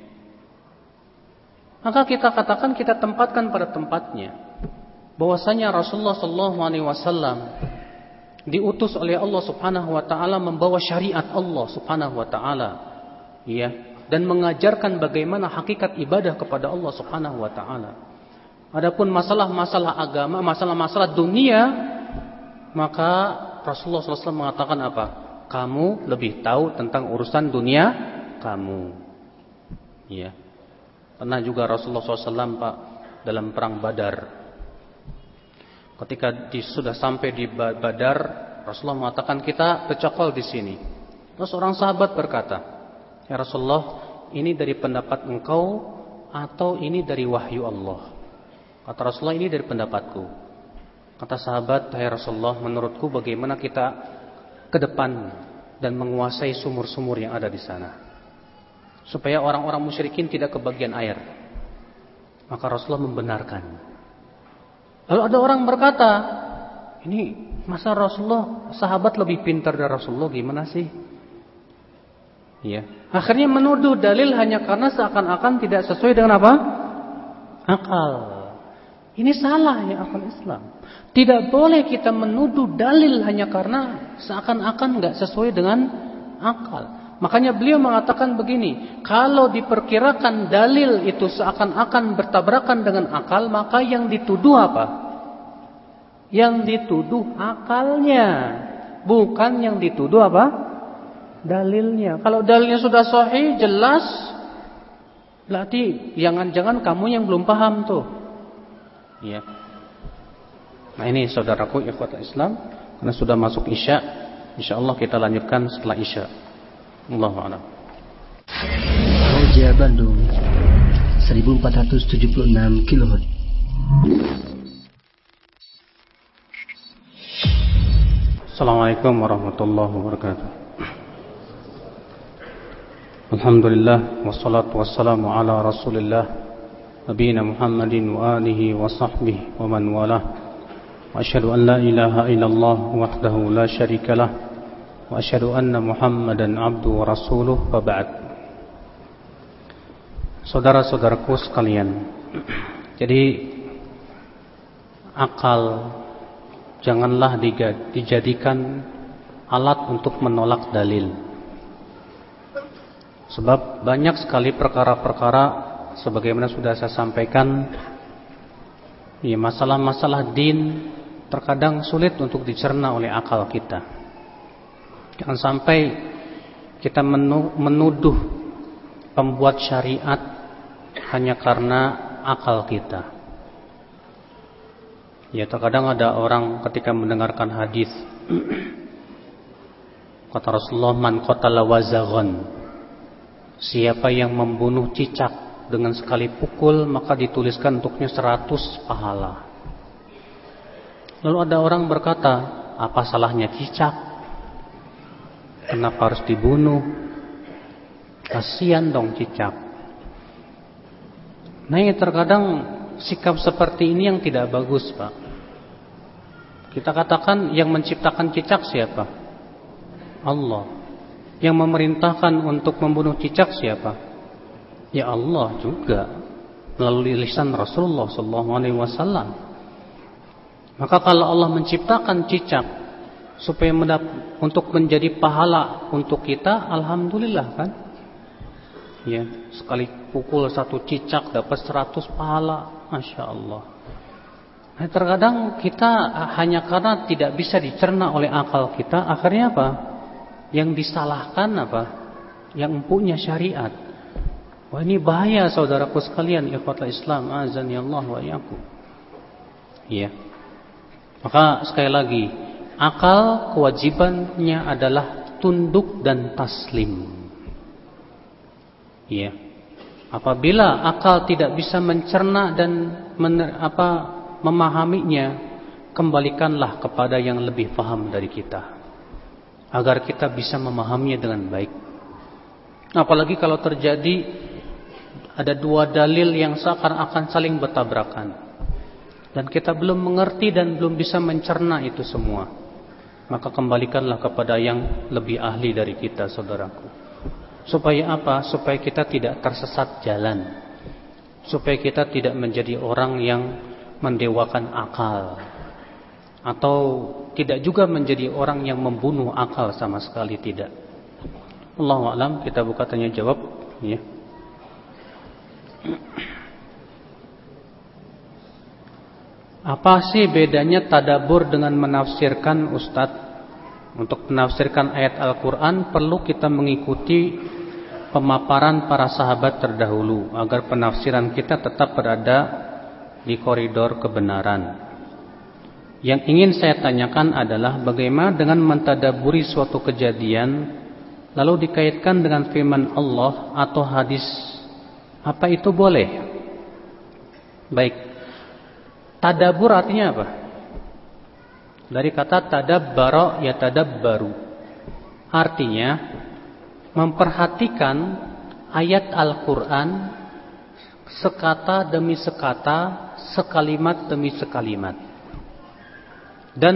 Maka kita katakan, kita tempatkan pada tempatnya, bahwasanya Rasulullah SAW diutus oleh Allah Subhanahu wa taala membawa syariat Allah Subhanahu wa taala. Iya. Dan mengajarkan bagaimana hakikat ibadah kepada Allah Subhanahu wa taala. Adapun masalah-masalah agama, masalah-masalah dunia, maka Rasulullah SAW mengatakan apa? Kamu lebih tahu tentang urusan dunia kamu. Ya. Pernah juga Rasulullah SAW Pak dalam perang Badar. Ketika sudah sampai di Badar, Rasulullah mengatakan kita bercokol di sini. Terus seorang sahabat berkata, "Ya Rasulullah, ini dari pendapat engkau atau ini dari wahyu Allah?" Kata Rasulullah, "Ini dari pendapatku." Kata sahabat, "Hai Rasulullah, menurutku bagaimana kita ke depan dan menguasai sumur-sumur yang ada di sana, supaya orang-orang musyrikin tidak kebagian air." Maka Rasulullah membenarkan. Lalu ada orang berkata, "Ini masa Rasulullah, sahabat lebih pintar dari Rasulullah, gimana sih?" Ya, akhirnya menuduh dalil hanya karena seakan-akan tidak sesuai dengan apa? Akal. Ini salah ya akal Islam. Tidak boleh kita menuduh dalil hanya karena seakan-akan nggak sesuai dengan akal. Makanya beliau mengatakan begini, kalau diperkirakan dalil itu seakan-akan bertabrakan dengan akal, maka yang dituduh apa? Yang dituduh akalnya, bukan yang dituduh apa? Dalilnya. Kalau dalilnya sudah sahih, jelas, berarti jangan-jangan kamu yang belum paham tuh. Ya. Nah ini saudaraku ikhwatul Islam, karena sudah masuk Isya, insyaallah kita lanjutkan setelah Isya. Allahu a'lam. Roja Bandung 1476 kHz. Assalamualaikum warahmatullahi wabarakatuh. Alhamdulillah wassalatu wassalamu ala Rasulillah nabiyina Muhammadin wa alihi wa sahbihi wa man walah. Wa asyhadu an la ilaha illallah wahdahu la syarikalah wa asyhadu anna Muhammadan abduhu wa rasuluh, wa ba'd. Saudara-saudaraku sekalian, jadi akal janganlah dijadikan alat untuk menolak dalil. Sebab banyak sekali perkara-perkara sebagaimana sudah saya sampaikan, ya, masalah-masalah din terkadang sulit untuk dicerna oleh akal kita. Jangan sampai kita menuduh pembuat syariat hanya karena akal kita. Ya, terkadang ada orang ketika mendengarkan hadis, kata Rasulullah, "Man qatala wazaghan," siapa yang membunuh cicak dengan sekali pukul, maka dituliskan untuknya 100 pahala. Lalu ada orang berkata, apa salahnya cicak? Kenapa harus dibunuh? Kasihan dong cicak. Nah, ini terkadang sikap seperti ini yang tidak bagus, Pak. Kita katakan yang menciptakan cicak siapa? Allah. Yang memerintahkan untuk membunuh cicak siapa? Ya Allah juga, melalui lisan Rasulullah SAW. Maka kalau Allah menciptakan cicak supaya untuk menjadi pahala untuk kita, alhamdulillah kan? Ya, sekali pukul 1 cicak dapat 100 pahala, masya Allah. Nah, terkadang kita hanya karena tidak bisa dicerna oleh akal kita, akhirnya apa? Yang disalahkan apa? Yang punya syariat. Wah, ini bahaya saudaraku sekalian, ikhwatul Islam, azani Allah wa iyyakum. Ya. Maka sekali lagi, akal kewajibannya adalah tunduk dan taslim. Ya. Apabila akal tidak bisa mencerna dan memahaminya, kembalikanlah kepada yang lebih paham dari kita, agar kita bisa memahaminya dengan baik. Apalagi kalau terjadi ada dua dalil yang seakan-akan saling bertabrakan, dan kita belum mengerti dan belum bisa mencerna itu semua, maka kembalikanlah kepada yang lebih ahli dari kita, saudaraku. Supaya apa? Supaya kita tidak tersesat jalan, supaya kita tidak menjadi orang yang mendewakan akal, atau tidak juga menjadi orang yang membunuh akal sama sekali, tidak. Allahu a'lam. Kita buka tanya jawab, ya. Apa sih bedanya tadabbur dengan menafsirkan, Ustadz? Untuk menafsirkan ayat Al-Quran perlu kita mengikuti pemaparan para sahabat terdahulu, agar penafsiran kita tetap berada di koridor kebenaran. Yang ingin saya tanyakan adalah bagaimana dengan mentadaburi suatu kejadian lalu dikaitkan dengan firman Allah atau hadis. Apa itu boleh? Baik. Tadabbur artinya apa? Dari kata tadabbara yatadabbaru. Artinya memperhatikan ayat Al-Qur'an sekata demi sekata, sekalimat demi sekalimat. Dan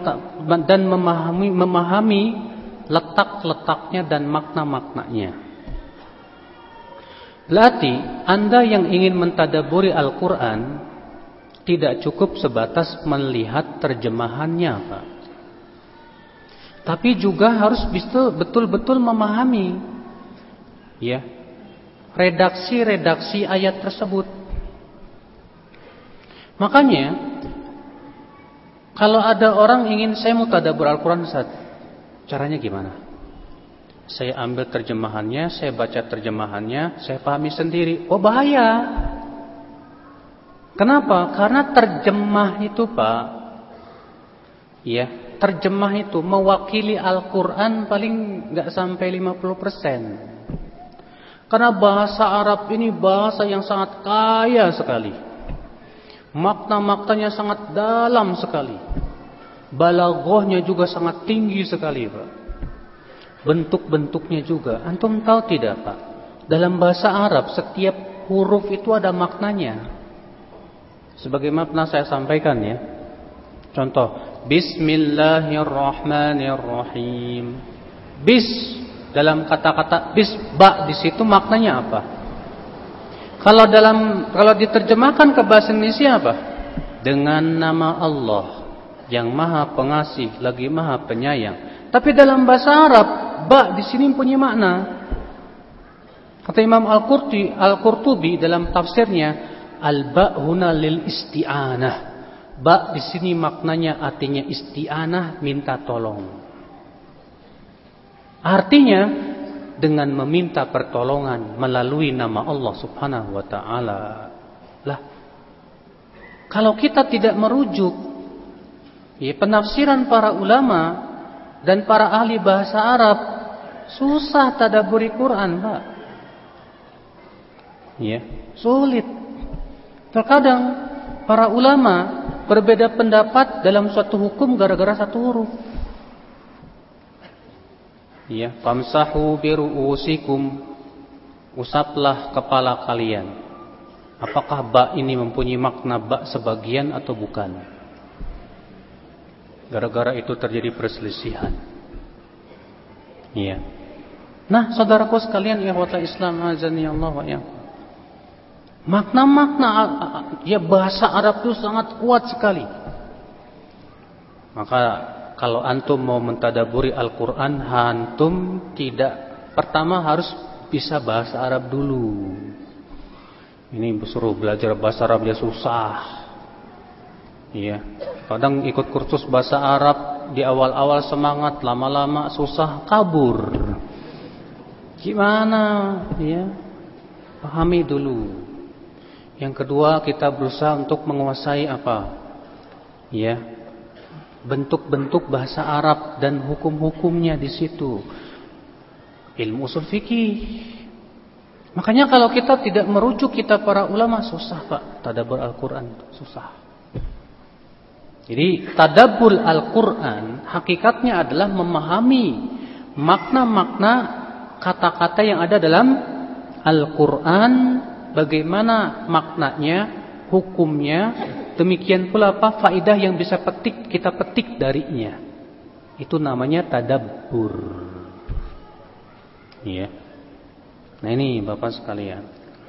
memahami letak-letaknya dan makna-maknanya. Berarti Anda yang ingin mentadaburi Al-Quran tidak cukup sebatas melihat terjemahannya, Pak. Tapi juga harus betul-betul memahami, ya, redaksi-redaksi ayat tersebut. Makanya kalau ada orang ingin, saya mau tadabbur Al-Quran, Ustaz, caranya gimana? Saya ambil terjemahannya, saya baca terjemahannya, saya pahami sendiri. Oh, bahaya. Kenapa? Karena terjemah itu, Pak, ya, terjemah itu mewakili Al-Quran paling gak sampai 50%. Karena bahasa Arab ini bahasa yang sangat kaya sekali. Makna-maknanya sangat dalam sekali. Balaghahnya juga sangat tinggi sekali, Pak. Bentuk-bentuknya juga. Antum tahu tidak, Pak? Dalam bahasa Arab setiap huruf itu ada maknanya. Sebagaimana pernah saya sampaikan, ya. Contoh, Bismillahirrahmanirrahim. Bis, dalam kata-kata bis, ba di situ maknanya apa? Kalau diterjemahkan ke bahasa Indonesia apa? Dengan nama Allah yang Maha Pengasih lagi Maha Penyayang. Tapi dalam bahasa Arab, ba di sini punya makna. Kata Imam Al-Qurtubi dalam tafsirnya, al-ba huna lil isti'anah. Ba di sini maknanya artinya isti'anah, minta tolong. Artinya dengan meminta pertolongan melalui nama Allah Subhanahu wa taala. Lah, kalau kita tidak merujuk, ya, penafsiran para ulama dan para ahli bahasa Arab, susah tadabburi Quran, Pak. Ya, sulit. Terkadang para ulama berbeda pendapat dalam suatu hukum gara-gara satu huruf. Ya, famsahu biru'usikum, usaplah kepala kalian. Apakah ba ini mempunyai makna ba sebagian atau bukan? Gara-gara itu terjadi perselisihan. Iya. Nah, saudaraku sekalian, ikhwatal Islam, azani Allah wa iyyakum. Makna-makna, ya, bahasa Arab itu sangat kuat sekali. Maka kalau antum mau mentadaburi Al-Quran, antum pertama harus bisa bahasa Arab dulu. Ini suruh belajar bahasa Arab ya susah. Iya. Kadang ikut kursus bahasa Arab di awal-awal semangat, lama-lama susah, kabur. Gimana? Ya, pahami dulu. Yang kedua, kita berusaha untuk menguasai apa? Ya, bentuk-bentuk bahasa Arab dan hukum-hukumnya di situ. Ilmu ushul fikih. Makanya kalau kita tidak merujuk kita para ulama, susah, Pak, tadabbur Al-Quran, susah. Jadi tadabbur Al-Quran hakikatnya adalah memahami makna-makna kata-kata yang ada dalam Al-Quran, bagaimana maknanya, hukumnya, demikian pula apa faidah yang bisa kita petik darinya. Itu namanya tadabbur. Iya. Nah, ini Bapak sekalian.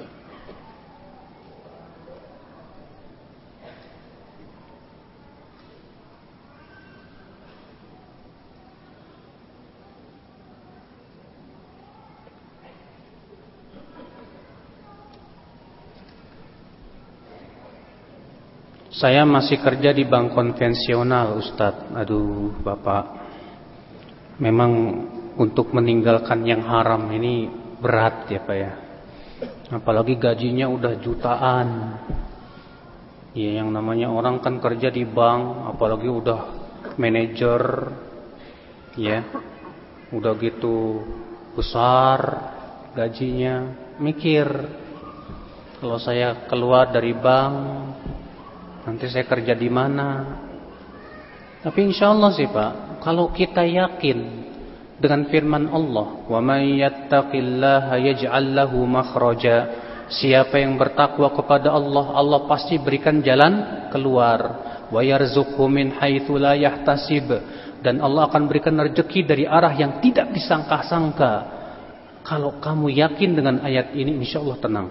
Saya masih kerja di bank konvensional, Ustadz. Aduh, Bapak. Memang untuk meninggalkan yang haram ini berat ya, Pak ya. Apalagi gajinya udah jutaan. Ya, yang namanya orang kan kerja di bank, apalagi udah manajer, ya, udah gitu besar gajinya, mikir, kalau saya keluar dari bank, nanti saya kerja di mana? Tapi insya Allah sih Pak, kalau kita yakin dengan firman Allah, wa may yattaqillaha yaj'al lahu makhraja. Siapa yang bertakwa kepada Allah, Allah pasti berikan jalan keluar. Wa yarzuqhu min haitsu la yahtasib, dan Allah akan berikan rezeki dari arah yang tidak disangka-sangka. Kalau kamu yakin dengan ayat ini, insyaallah tenang.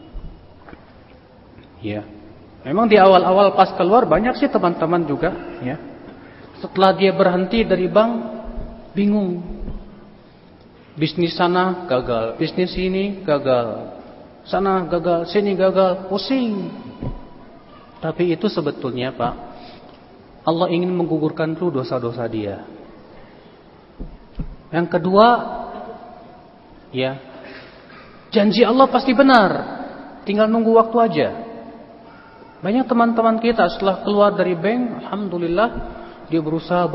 Ya. Memang di awal-awal pas keluar banyak sih teman-teman juga, ya. Setelah dia berhenti dari bank, bingung. Bisnis sana gagal, bisnis ini gagal. Sana gagal, sini gagal, pusing. Tapi itu sebetulnya Pak, Allah ingin menggugurkan dulu dosa-dosa dia. Yang kedua, ya, janji Allah pasti benar, tinggal nunggu waktu aja. Banyak teman-teman kita setelah keluar dari bank, alhamdulillah, dia berusaha.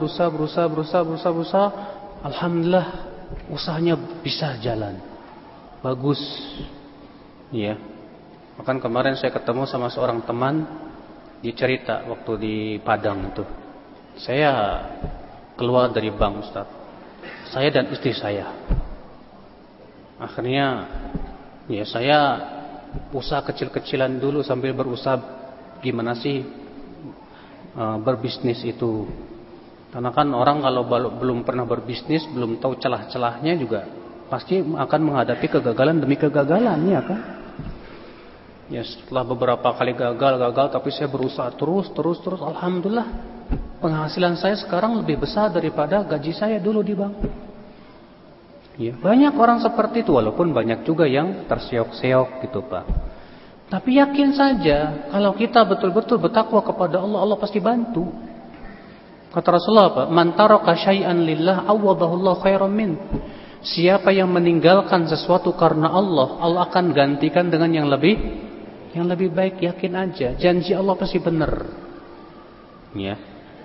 Alhamdulillah, usahanya bisa jalan, bagus. Ya, bahkan kemarin saya ketemu sama seorang teman, dia cerita waktu di Padang itu, saya keluar dari bank Ustaz, saya dan istri saya. Akhirnya, ya saya usaha kecil-kecilan dulu sambil berusaha gimana sih berbisnis itu. Karena kan orang kalau belum pernah berbisnis, belum tahu celah-celahnya juga, pasti akan menghadapi kegagalan demi kegagalan, ya kan? Ya, setelah beberapa kali gagal, tapi saya berusaha terus. Alhamdulillah, penghasilan saya sekarang lebih besar daripada gaji saya dulu di bank. Ya, banyak orang seperti itu, walaupun banyak juga yang terseok-seok gitu Pak. Tapi yakin saja, kalau kita betul-betul bertakwa kepada Allah, Allah pasti bantu. Kata Rasulullah Pak, man taraka syai'an lillah awwadahullahu khairan min. Siapa yang meninggalkan sesuatu karena Allah, Allah akan gantikan dengan yang lebih baik. Yakin aja, janji Allah pasti benar. Ya.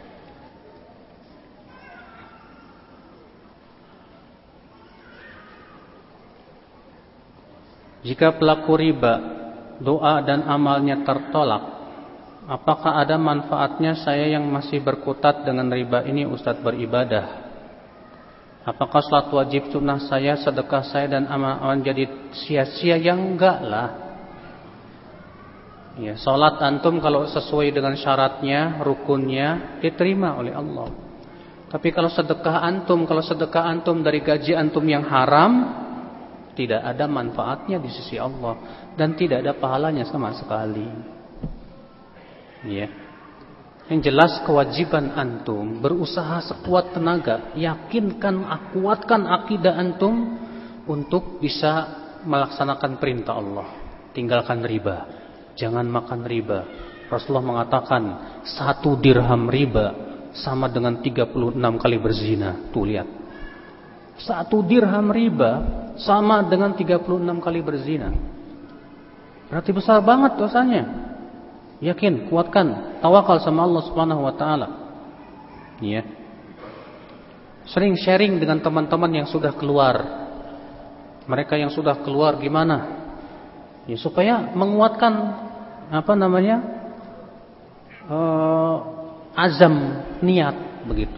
Jika pelaku riba, doa dan amalnya tertolak, apakah ada manfaatnya saya yang masih berkutat dengan riba ini Ustadz beribadah? Apakah salat wajib sunnah saya, sedekah saya dan amal jadi sia-sia? Ya enggak lah. Ya, salat antum kalau sesuai dengan syaratnya, rukunnya, diterima oleh Allah. Tapi kalau sedekah antum dari gaji antum yang haram, tidak ada manfaatnya di sisi Allah dan tidak ada pahalanya sama sekali. Ya. Yang jelas kewajiban antum berusaha sekuat tenaga, kuatkan akidah antum untuk bisa melaksanakan perintah Allah. Tinggalkan riba, jangan makan riba. Rasulullah mengatakan 1 dirham riba sama dengan 36 kali berzina. Tuh lihat, 1 dirham riba sama dengan 36 kali berzina. Berarti besar banget dosanya. Yakin, kuatkan, tawakal sama Allah Subhanahu wa taala. Ya. Sering sharing dengan teman-teman yang sudah keluar. Mereka yang sudah keluar gimana? Ya, supaya menguatkan azam niat begitu.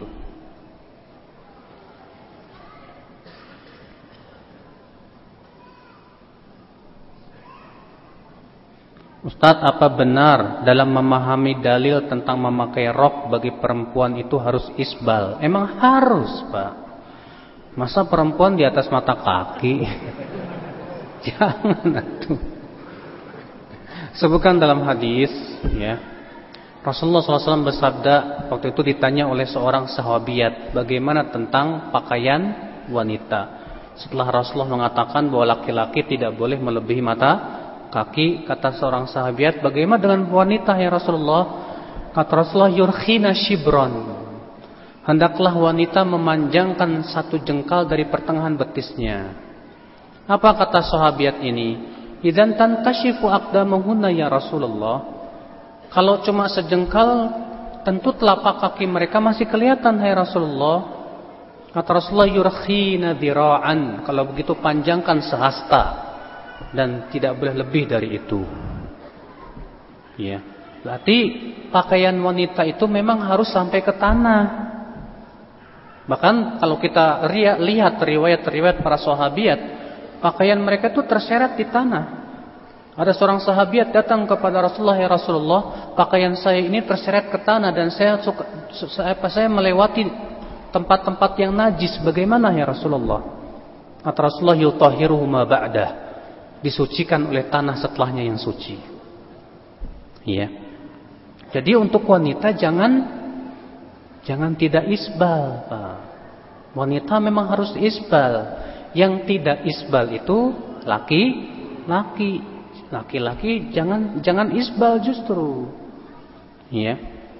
Ustadz, apa benar dalam memahami dalil tentang memakai rok bagi perempuan itu harus isbal? Emang harus Pak. Masa perempuan di atas mata kaki? Jangan atuh. Sebutkan dalam hadis, ya, Rasulullah SAW bersabda, waktu itu ditanya oleh seorang sahabiat, bagaimana tentang pakaian wanita. Setelah Rasulullah mengatakan bahwa laki-laki tidak boleh melebihi mata kaki, kata seorang sahabat, bagaimana dengan wanita ya Rasulullah? Kata Rasulullah, yurkhina shibron, hendaklah wanita memanjangkan 1 jengkal dari pertengahan betisnya. Apa kata sahabat ini? Idzan tankashifu aqdamuhunna ya Rasulullah, Kalau cuma sejengkal, tentu telapak kaki mereka masih kelihatan, hai Rasulullah. Kata Rasulullah, yurkhina dhira'an. Kalau begitu panjangkan sehasta dan tidak boleh lebih dari itu. Ya. Berarti pakaian wanita itu memang harus sampai ke tanah. Bahkan kalau kita lihat riwayat-riwayat para sahabiat, pakaian mereka itu terseret di tanah. Ada seorang sahabiat datang kepada Rasulullah, ya Rasulullah, pakaian saya ini terseret ke tanah dan saya melewati tempat-tempat yang najis. Bagaimana ya Rasulullah? Kata Rasulullah, yutahhiruhu ma ba'dah. Disucikan oleh tanah setelahnya yang suci. Ya. Jadi untuk wanita jangan tidak isbal, Pak. Wanita memang harus isbal. Yang tidak isbal itu laki-laki. Laki-laki jangan isbal justru. Ya.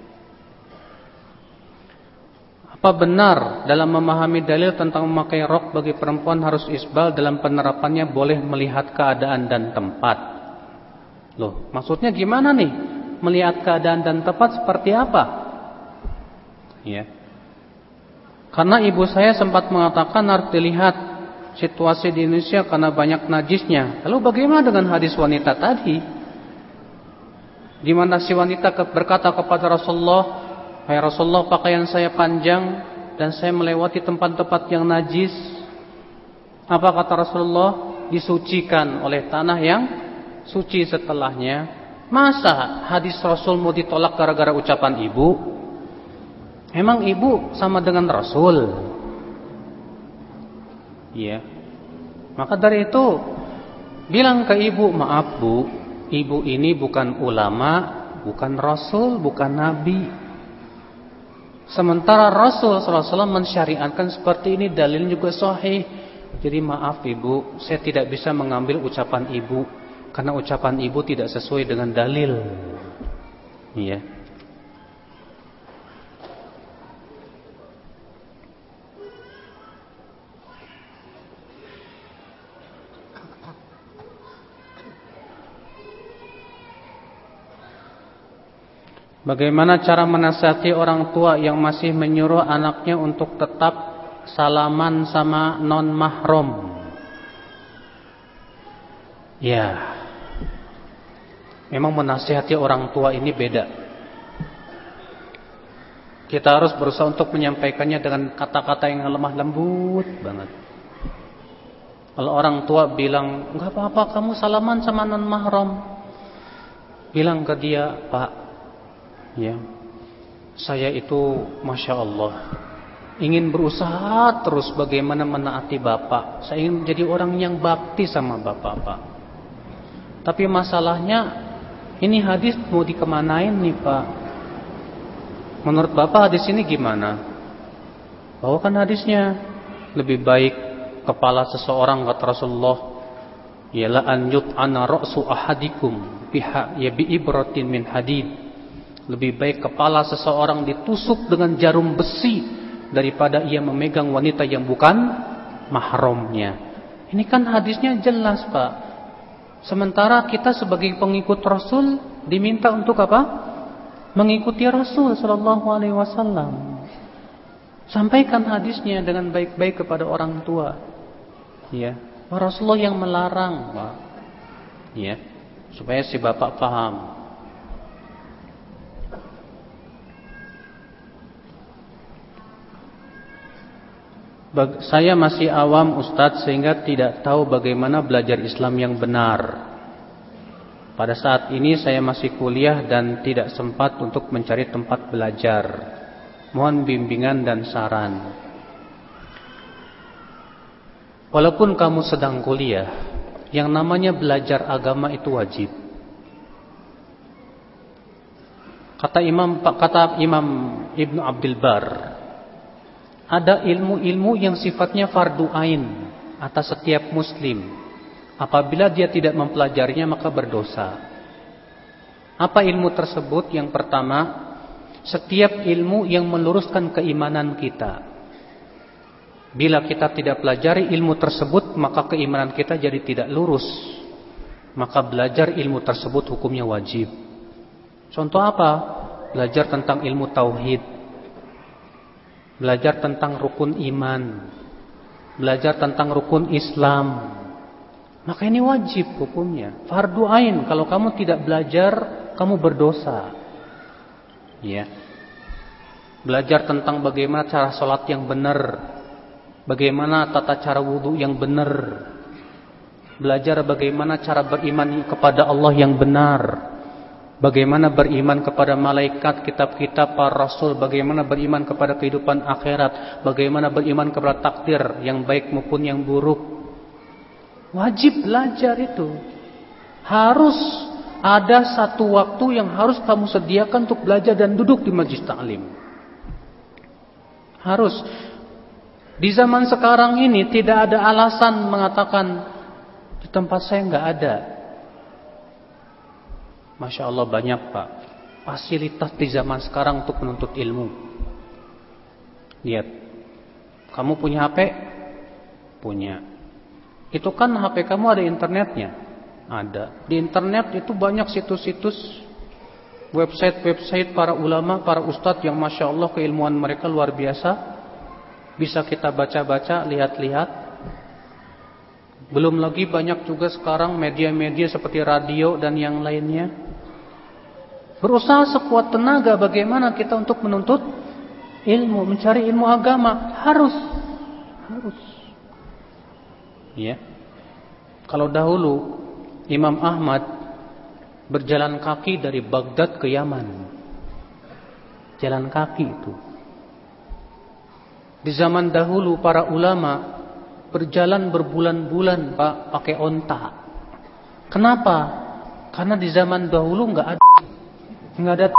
Apa benar dalam memahami dalil tentang memakai rok bagi perempuan harus isbal, dalam penerapannya boleh melihat keadaan dan tempat? Loh, maksudnya gimana nih? Melihat keadaan dan tempat seperti apa? Ya. Karena ibu saya sempat mengatakan harus dilihat situasi di Indonesia karena banyak najisnya. Lalu bagaimana dengan hadis wanita tadi? Di mana si wanita berkata kepada Rasulullah, "Hai Rasulullah, pakaian saya panjang dan saya melewati tempat-tempat yang najis." Apa kata Rasulullah? Disucikan oleh tanah yang suci setelahnya. Masa hadis Rasul mau ditolak gara-gara ucapan ibu? Emang ibu sama dengan Rasul? Ya. Maka dari itu bilang ke ibu, maaf Bu, ibu ini bukan ulama, bukan Rasul, bukan Nabi. Sementara Rasul SAW mensyariatkan seperti ini, dalil juga sahih. Jadi maaf Ibu, saya tidak bisa mengambil ucapan ibu karena ucapan ibu tidak sesuai dengan dalil. Iya. Bagaimana cara menasihati orang tua yang masih menyuruh anaknya untuk tetap salaman sama non-mahram? Ya, memang menasihati orang tua ini beda. Kita harus berusaha untuk menyampaikannya dengan kata-kata yang lemah lembut banget. Kalau orang tua bilang, enggak apa-apa kamu salaman sama non-mahram, bilang ke dia, Pak, ya, saya itu Masya Allah ingin berusaha terus bagaimana menaati Bapak. Saya ingin menjadi orang yang bakti sama Bapak, Pak. Tapi masalahnya ini hadis mau dikemanain nih Pak? Menurut Bapak hadis ini gimana? Bawakan hadisnya. Lebih baik kepala seseorang, kata Rasulullah, ialah an yut'ana ra'su ahadikum bi ibratin min hadid. Lebih baik kepala seseorang ditusuk dengan jarum besi daripada ia memegang wanita yang bukan mahramnya. Ini kan hadisnya jelas, Pak. Sementara kita sebagai pengikut Rasul diminta untuk apa? Mengikuti Rasul sallallahu alaihi wasallam. Sampaikan hadisnya dengan baik-baik kepada orang tua. Ya, Rasulullah yang melarang, Pak. Ya, supaya si bapak paham. Saya masih awam Ustadz sehingga tidak tahu bagaimana belajar Islam yang benar. Pada saat ini saya masih kuliah dan tidak sempat untuk mencari tempat belajar. Mohon bimbingan dan saran. Walaupun kamu sedang kuliah, yang namanya belajar agama itu wajib. Kata Imam Ibnu Abdul Bar, ada ilmu-ilmu yang sifatnya fardu ain atas setiap muslim. Apabila dia tidak mempelajarinya maka berdosa. Apa ilmu tersebut? Yang pertama, setiap ilmu yang meluruskan keimanan kita. Bila kita tidak pelajari ilmu tersebut, maka keimanan kita jadi tidak lurus. Maka belajar ilmu tersebut hukumnya wajib. Contoh apa? Belajar tentang ilmu tauhid, belajar tentang rukun iman, belajar tentang rukun Islam. Maka ini wajib hukumnya, fardu ain. Kalau kamu tidak belajar, kamu berdosa. Ya. Belajar tentang bagaimana cara sholat yang benar, bagaimana tata cara wudu yang benar, belajar bagaimana cara beriman kepada Allah yang benar, bagaimana beriman kepada malaikat, kitab-kitab, para rasul, bagaimana beriman kepada kehidupan akhirat, bagaimana beriman kepada takdir yang baik maupun yang buruk. Wajib belajar itu. Harus ada satu waktu yang harus kamu sediakan untuk belajar dan duduk di majlis ta'lim. Harus. Di zaman sekarang ini tidak ada alasan mengatakan di tempat saya nggak ada. Masya Allah banyak Pak fasilitas di zaman sekarang untuk menuntut ilmu. Lihat, kamu punya HP? Punya. Itu kan HP kamu ada internetnya? Ada. Di internet itu banyak situs-situs, website-website para ulama, para ustadz yang Masya Allah keilmuan mereka luar biasa. Bisa kita baca-baca, lihat-lihat. Belum lagi banyak juga sekarang media-media seperti radio dan yang lainnya. Berusaha sekuat tenaga bagaimana kita untuk menuntut ilmu, mencari ilmu agama. Harus. Ya. Kalau dahulu Imam Ahmad berjalan kaki dari Baghdad ke Yaman. Jalan kaki itu. Di zaman dahulu para ulama berjalan berbulan-bulan Pak pakai onta. Kenapa? Karena di zaman dahulu nggak ada.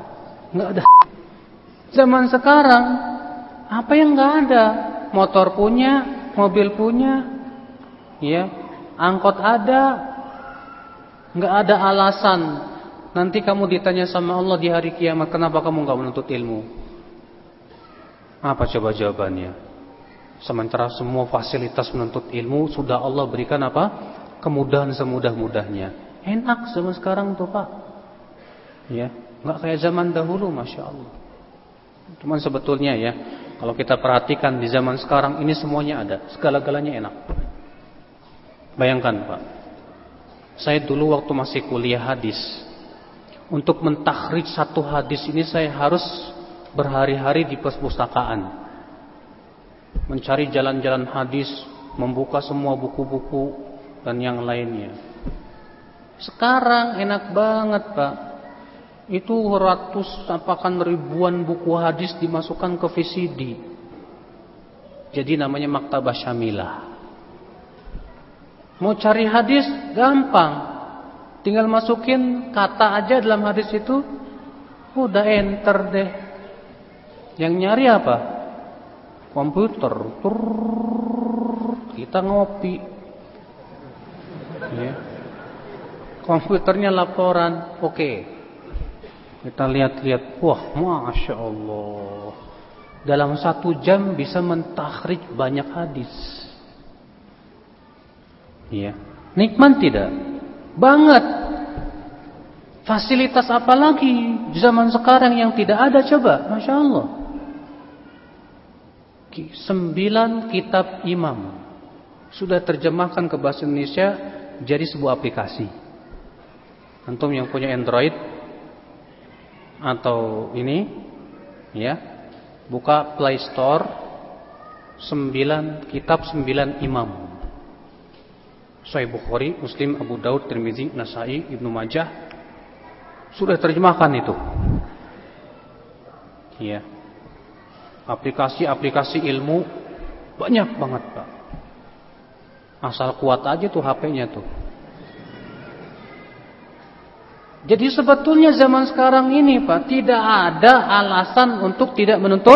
Zaman sekarang apa yang nggak ada? Motor punya, mobil punya, ya, angkot ada. Nggak ada alasan nanti kamu ditanya sama Allah di hari kiamat, kenapa kamu nggak menuntut ilmu? Apa coba jawabannya? Sementara semua fasilitas menuntut ilmu sudah Allah berikan apa? Kemudahan semudah-mudahnya. Enak zaman sekarang tuh Pak. Ya, nggak kayak zaman dahulu, Masya Allah. Cuman sebetulnya ya, kalau kita perhatikan di zaman sekarang ini semuanya ada, segala-galanya enak. Bayangkan Pak, saya dulu waktu masih kuliah hadis, untuk mentakhrij satu hadis ini saya harus berhari-hari di perpustakaan, mencari jalan-jalan hadis, membuka semua buku-buku dan yang lainnya. Sekarang enak banget Pak. Itu apakan ribuan buku hadis dimasukkan ke VCD. Jadi namanya Maktabah Syamilah. Mau cari hadis gampang. Tinggal masukin kata aja dalam hadis itu, udah enter deh. Yang nyari apa? Komputer. Kita ngopi. Ya. Komputernya laporan. Oke. Kita lihat-lihat, wah, Masya Allah. Dalam 1 jam bisa mentakhrij banyak hadis. Ya, nikmat tidak? Banget. Fasilitas apa lagi di zaman sekarang yang tidak ada coba? Masya Allah. 9 kitab imam sudah terjemahkan ke bahasa Indonesia jadi sebuah aplikasi. Antum yang punya Android atau ini, ya, buka Play Store, 9 kitab 9 imam, Sahih Bukhari, Muslim, Abu Daud, Tirmizi, Nasai, Ibnu Majah, sudah terjemahkan itu. Ya, aplikasi-aplikasi ilmu banyak banget Pak. Asal kuat aja tuh HP-nya tuh. Jadi sebetulnya zaman sekarang ini Pak, tidak ada alasan untuk tidak menuntut.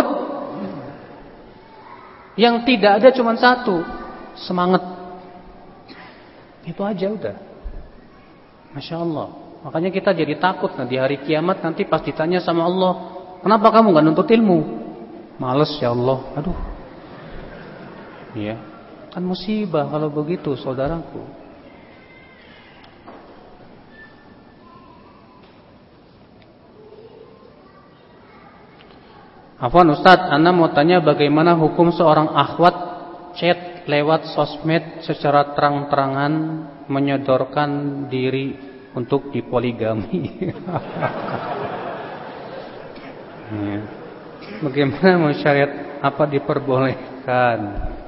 Yang tidak ada cuma satu, semangat. Itu aja udah. Masya Allah. Makanya kita jadi takut di hari kiamat nanti pas ditanya sama Allah, kenapa kamu gak nuntut ilmu? Males ya Allah. Aduh. Iya. Kan musibah kalau begitu saudaraku. Afwan Ustadz, Ana mau tanya bagaimana hukum seorang akhwat chat lewat sosmed secara terang-terangan menyodorkan diri untuk dipoligami. Ya. Bagaimana syariat apa diperbolehkan?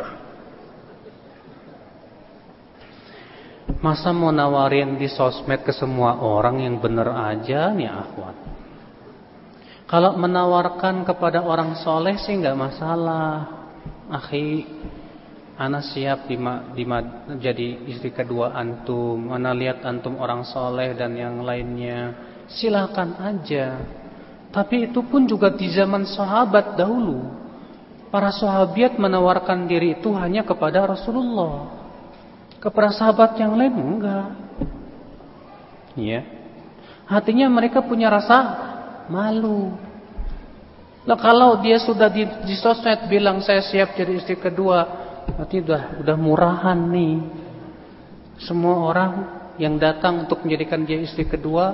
Masa mau nawarin di sosmed ke semua orang, yang bener aja nih akhwat. Kalau menawarkan kepada orang soleh sih nggak masalah. Akhi, ana siap jadi istri kedua antum. Ana lihat antum orang soleh dan yang lainnya. Silakan aja. Tapi itu pun juga di zaman sahabat dahulu. Para sahabat menawarkan diri itu hanya kepada Rasulullah. Kepada sahabat yang lain enggak. Ya. Artinya mereka punya rasa malu. Nah, kalau dia sudah di sosmed bilang saya siap jadi istri kedua, berarti udah murahan nih. Semua orang yang datang untuk menjadikan dia istri kedua,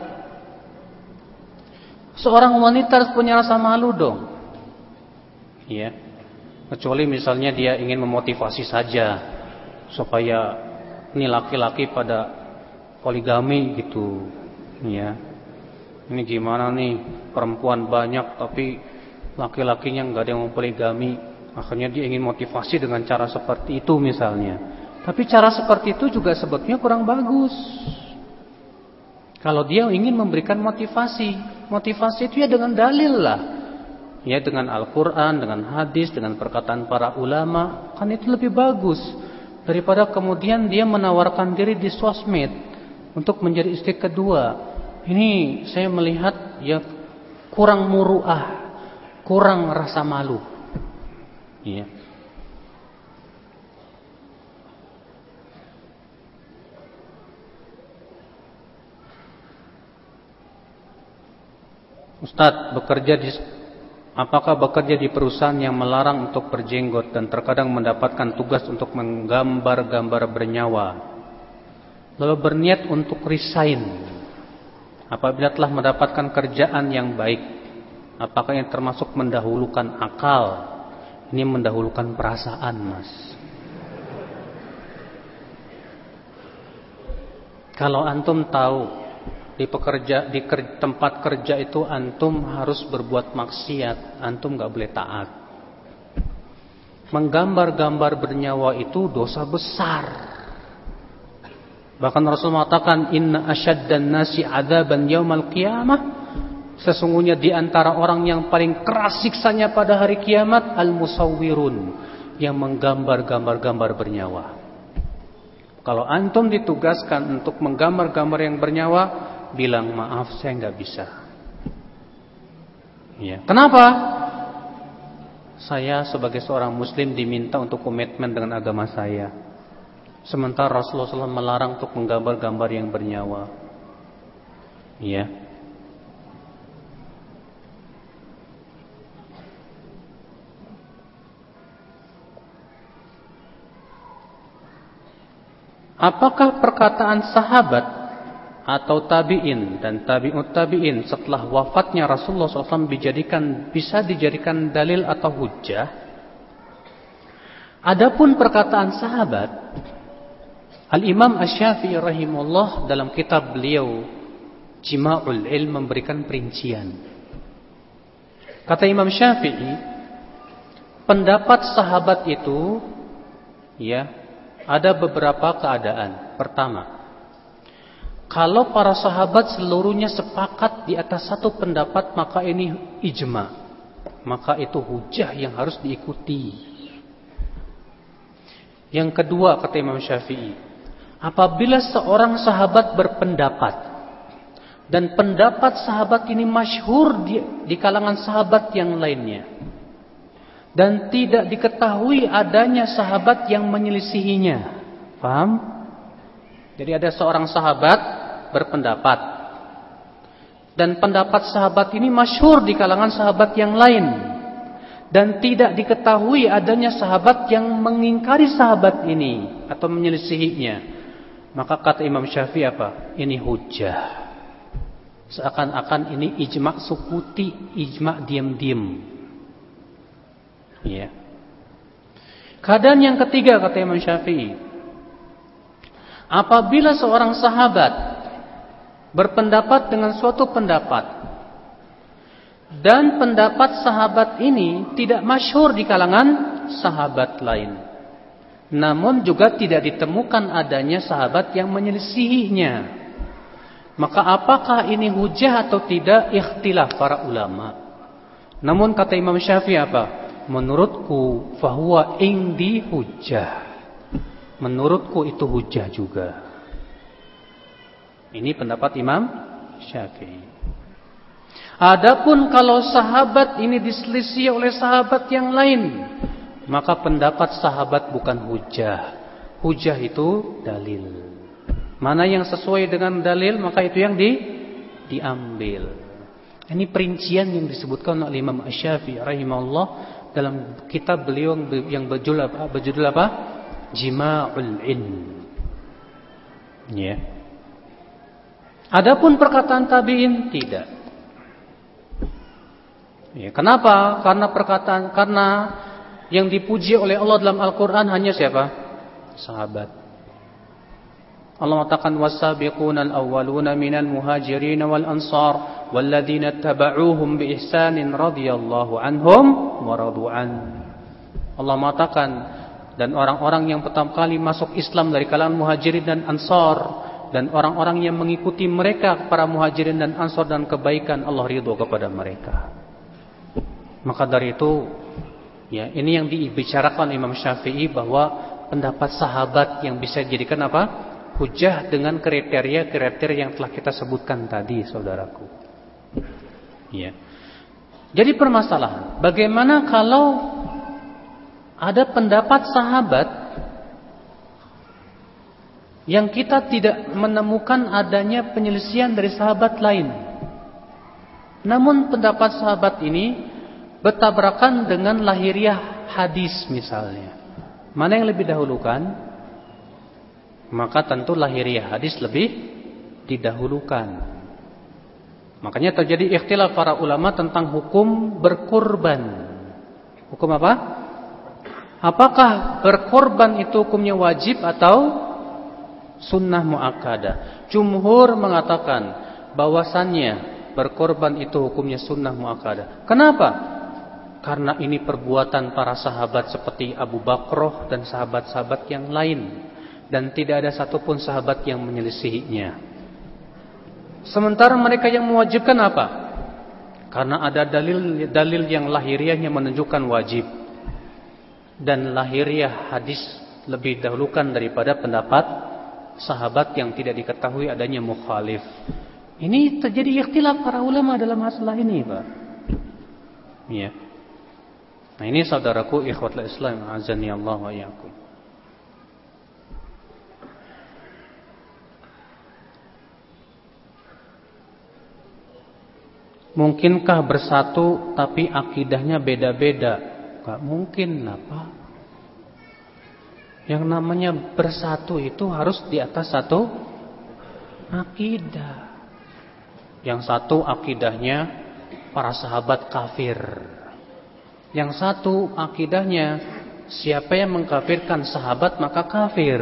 seorang wanita harus punya rasa malu dong. Ya. Kecuali misalnya dia ingin memotivasi saja supaya ini laki-laki pada poligami gitu. Ya. Ini gimana nih, perempuan banyak tapi laki-lakinya nggak ada yang mau poligami. Akhirnya dia ingin motivasi dengan cara seperti itu misalnya. Tapi cara seperti itu juga sebetulnya kurang bagus. Kalau dia ingin memberikan motivasi, motivasi itu ya dengan dalil lah. Ya dengan Al-Quran, dengan hadis, dengan perkataan para ulama. Kan itu lebih bagus daripada kemudian dia menawarkan diri di sosmed untuk menjadi istri kedua. Ini saya melihat ya kurang muruah, kurang rasa malu. Ya. Ustadz, apakah bekerja di perusahaan yang melarang untuk berjenggot dan terkadang mendapatkan tugas untuk menggambar-gambar bernyawa, lalu berniat untuk resign apabila telah mendapatkan kerjaan yang baik, apakah yang termasuk mendahulukan akal? Ini mendahulukan perasaan, Mas. Kalau antum tahu di tempat kerja itu antum harus berbuat maksiat, antum gak boleh taat. Menggambar-gambar bernyawa itu dosa besar. Bahkan Rasul mengatakan, inna asyaddan nasi adzaban yaumal qiyamah, sesungguhnya di antara orang yang paling keras siksanya pada hari kiamat al-musawwirun, yang menggambar-gambar bernyawa. Kalau antum ditugaskan untuk menggambar-gambar yang bernyawa, bilang maaf saya nggak bisa. Ya. Kenapa? Saya sebagai seorang muslim diminta untuk komitmen dengan agama saya. Sementara Rasulullah SAW melarang untuk menggambar-gambar yang bernyawa. Ya. Apakah perkataan sahabat atau tabi'in dan tabi'ut tabi'in setelah wafatnya Rasulullah SAW bisa dijadikan dalil atau hujjah? Adapun perkataan sahabat, Al-Imam Asy-Syafi'i rahimahullah dalam kitab beliau Jima'ul Ilm memberikan perincian. Kata Imam Syafi'i, pendapat sahabat itu ya ada beberapa keadaan. Pertama, kalau para sahabat seluruhnya sepakat di atas satu pendapat, maka ini ijma, maka itu hujjah yang harus diikuti. Yang kedua, kata Imam Syafi'i, apabila seorang sahabat berpendapat dan pendapat sahabat ini masyhur di kalangan sahabat yang lainnya, dan tidak diketahui adanya sahabat yang menyelisihinya. Paham? Jadi ada seorang sahabat berpendapat, dan pendapat sahabat ini masyhur di kalangan sahabat yang lain, dan tidak diketahui adanya sahabat yang mengingkari sahabat ini atau menyelisihinya. Maka kata Imam Syafi'i apa? Ini hujjah. Seakan-akan ini ijma' sukuti, ijma' diam-diam. Ya. Keadaan yang ketiga kata Imam Syafi'i, apabila seorang sahabat berpendapat dengan suatu pendapat dan pendapat sahabat ini tidak masyhur di kalangan sahabat lain, namun juga tidak ditemukan adanya sahabat yang menyelisihinya, maka apakah ini hujah atau tidak? Ikhtilaf para ulama. Namun kata Imam Syafi'i apa? Menurutku fahuwa indi hujah. Menurutku itu hujah juga. Ini pendapat Imam Syafi'i. Adapun kalau sahabat ini diselisih oleh sahabat yang lain, maka pendapat sahabat bukan hujah. Hujah itu dalil. Mana yang sesuai dengan dalil, maka itu yang diambil. Ini perincian yang disebutkan oleh Imam Asy-Syafi'i rahimahullah dalam kitab beliau yang berjudul apa? Jima'ul Ilm. Ya. Adapun perkataan tabi'in tidak. Ya, kenapa? Karena yang dipuji oleh Allah dalam Al-Qur'an hanya siapa? Sahabat. Allah mengatakan was-sabiqunal awwaluna minal muhajirin wal ansar walladzina tabauhum bi ihsanin radhiyallahu anhum wa radu'an. Allah mengatakan dan orang-orang yang pertama kali masuk Islam dari kalangan muhajirin dan ansar dan orang-orang yang mengikuti mereka para muhajirin dan ansar dan kebaikan, Allah ridho kepada mereka. Maka dari itu ya, ini yang dibicarakan Imam Syafi'i bahwa pendapat sahabat yang bisa dijadikan apa? Hujah dengan kriteria-kriteria yang telah kita sebutkan tadi, saudaraku. Ya. Jadi permasalahan, bagaimana kalau ada pendapat sahabat yang kita tidak menemukan adanya penyelesaian dari sahabat lain, namun pendapat sahabat ini bertabrakan dengan lahiriah hadis misalnya. Mana yang lebih dahulukan? Maka tentu lahiriah hadis lebih didahulukan. Makanya terjadi ikhtilaf para ulama tentang hukum berkorban. Hukum apa? Apakah berkorban itu hukumnya wajib atau sunnah muakkadah? Jumhur mengatakan bahwasannya berkorban itu hukumnya sunnah muakkadah. Kenapa? Karena ini perbuatan para sahabat seperti Abu Bakrah dan sahabat-sahabat yang lain. Dan tidak ada satupun sahabat yang menyelisihinya. Sementara mereka yang mewajibkan apa? Karena ada dalil yang lahiriahnya menunjukkan wajib. Dan lahiriah hadis lebih dahulukan daripada pendapat sahabat yang tidak diketahui adanya mukhalif. Ini terjadi ikhtilaf para ulama dalam masalah ini, Pak. Ya. Nah, ini saudaraku ikhwatul Islam, azani Allah wa iyyakum. Mungkinkah bersatu tapi akidahnya beda-beda? Gak mungkin lah, Pak. Yang namanya bersatu itu harus di atas satu akidah. Yang satu akidahnya para sahabat kafir. Yang satu akidahnya siapa yang mengkafirkan sahabat maka kafir.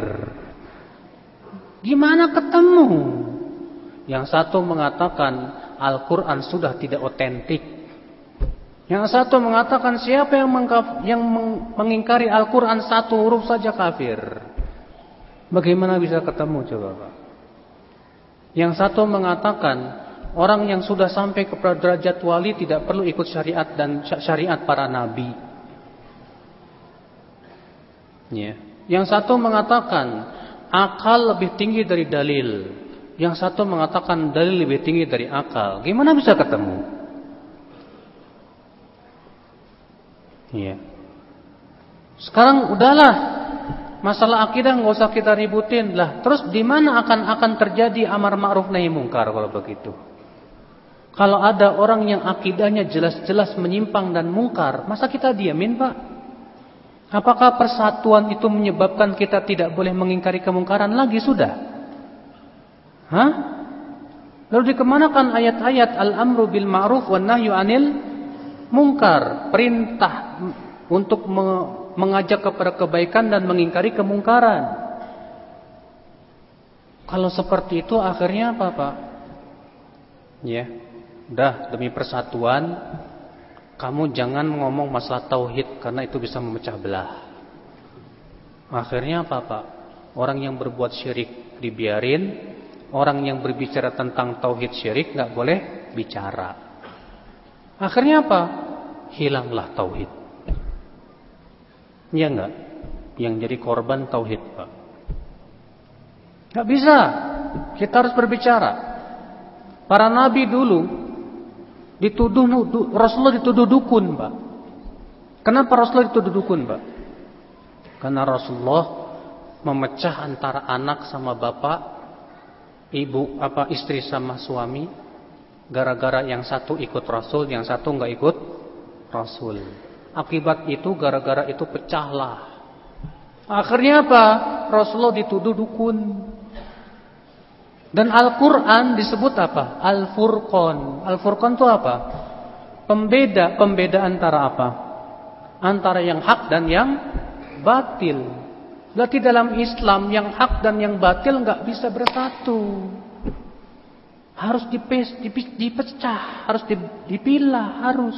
Gimana ketemu? Yang satu mengatakan Al-Quran sudah tidak otentik. Yang satu mengatakan siapa yang mengingkari Al-Quran satu huruf saja kafir. Bagaimana bisa ketemu coba, Pak? Yang satu mengatakan orang yang sudah sampai kepada derajat wali tidak perlu ikut syariat dan syariat para nabi. Ya. Yang satu mengatakan akal lebih tinggi dari dalil. Yang satu mengatakan dalil lebih tinggi dari akal. Gimana bisa ketemu? Iya. Sekarang udahlah, masalah akidah nggak usah kita ributin lah. Terus di mana akan terjadi amar ma'ruf nahi mungkar kalau begitu? Kalau ada orang yang akidahnya jelas-jelas menyimpang dan mungkar, masa kita diamin, Pak? Apakah persatuan itu menyebabkan kita tidak boleh mengingkari kemungkaran lagi sudah? Hah? Lalu dikemanakan ayat-ayat al-amru bil ma'ruf wan nahyu anil munkar, perintah untuk mengajak kepada kebaikan dan mengingkari kemungkaran. Kalau seperti itu akhirnya apa, Pak? Ya, udah demi persatuan, kamu jangan ngomong masalah tauhid karena itu bisa memecah belah. Akhirnya apa, Pak? Orang yang berbuat syirik dibiarin, orang yang berbicara tentang tauhid syirik nggak boleh bicara. Akhirnya apa? Hilanglah tauhid. Ya enggak? Yang jadi korban tauhid, Pak. Nggak bisa. Kita harus berbicara. Para nabi dulu Rasulullah dituduh dukun, Pak. Kenapa Rasulullah dituduh dukun, Pak? Karena Rasulullah memecah antara anak sama bapak, istri sama suami, gara-gara yang satu ikut Rasul, yang satu nggak ikut Rasul. Akibat itu gara-gara itu pecahlah. Akhirnya apa? Rasulullah dituduh dukun. Dan Al-Quran disebut apa? Al-Furqan. Al-Furqan itu apa? Pembeda antara apa? Antara yang hak dan yang batil. Berarti dalam Islam yang hak dan yang batil nggak bisa bersatu. Harus dipecah, harus dipilah, harus.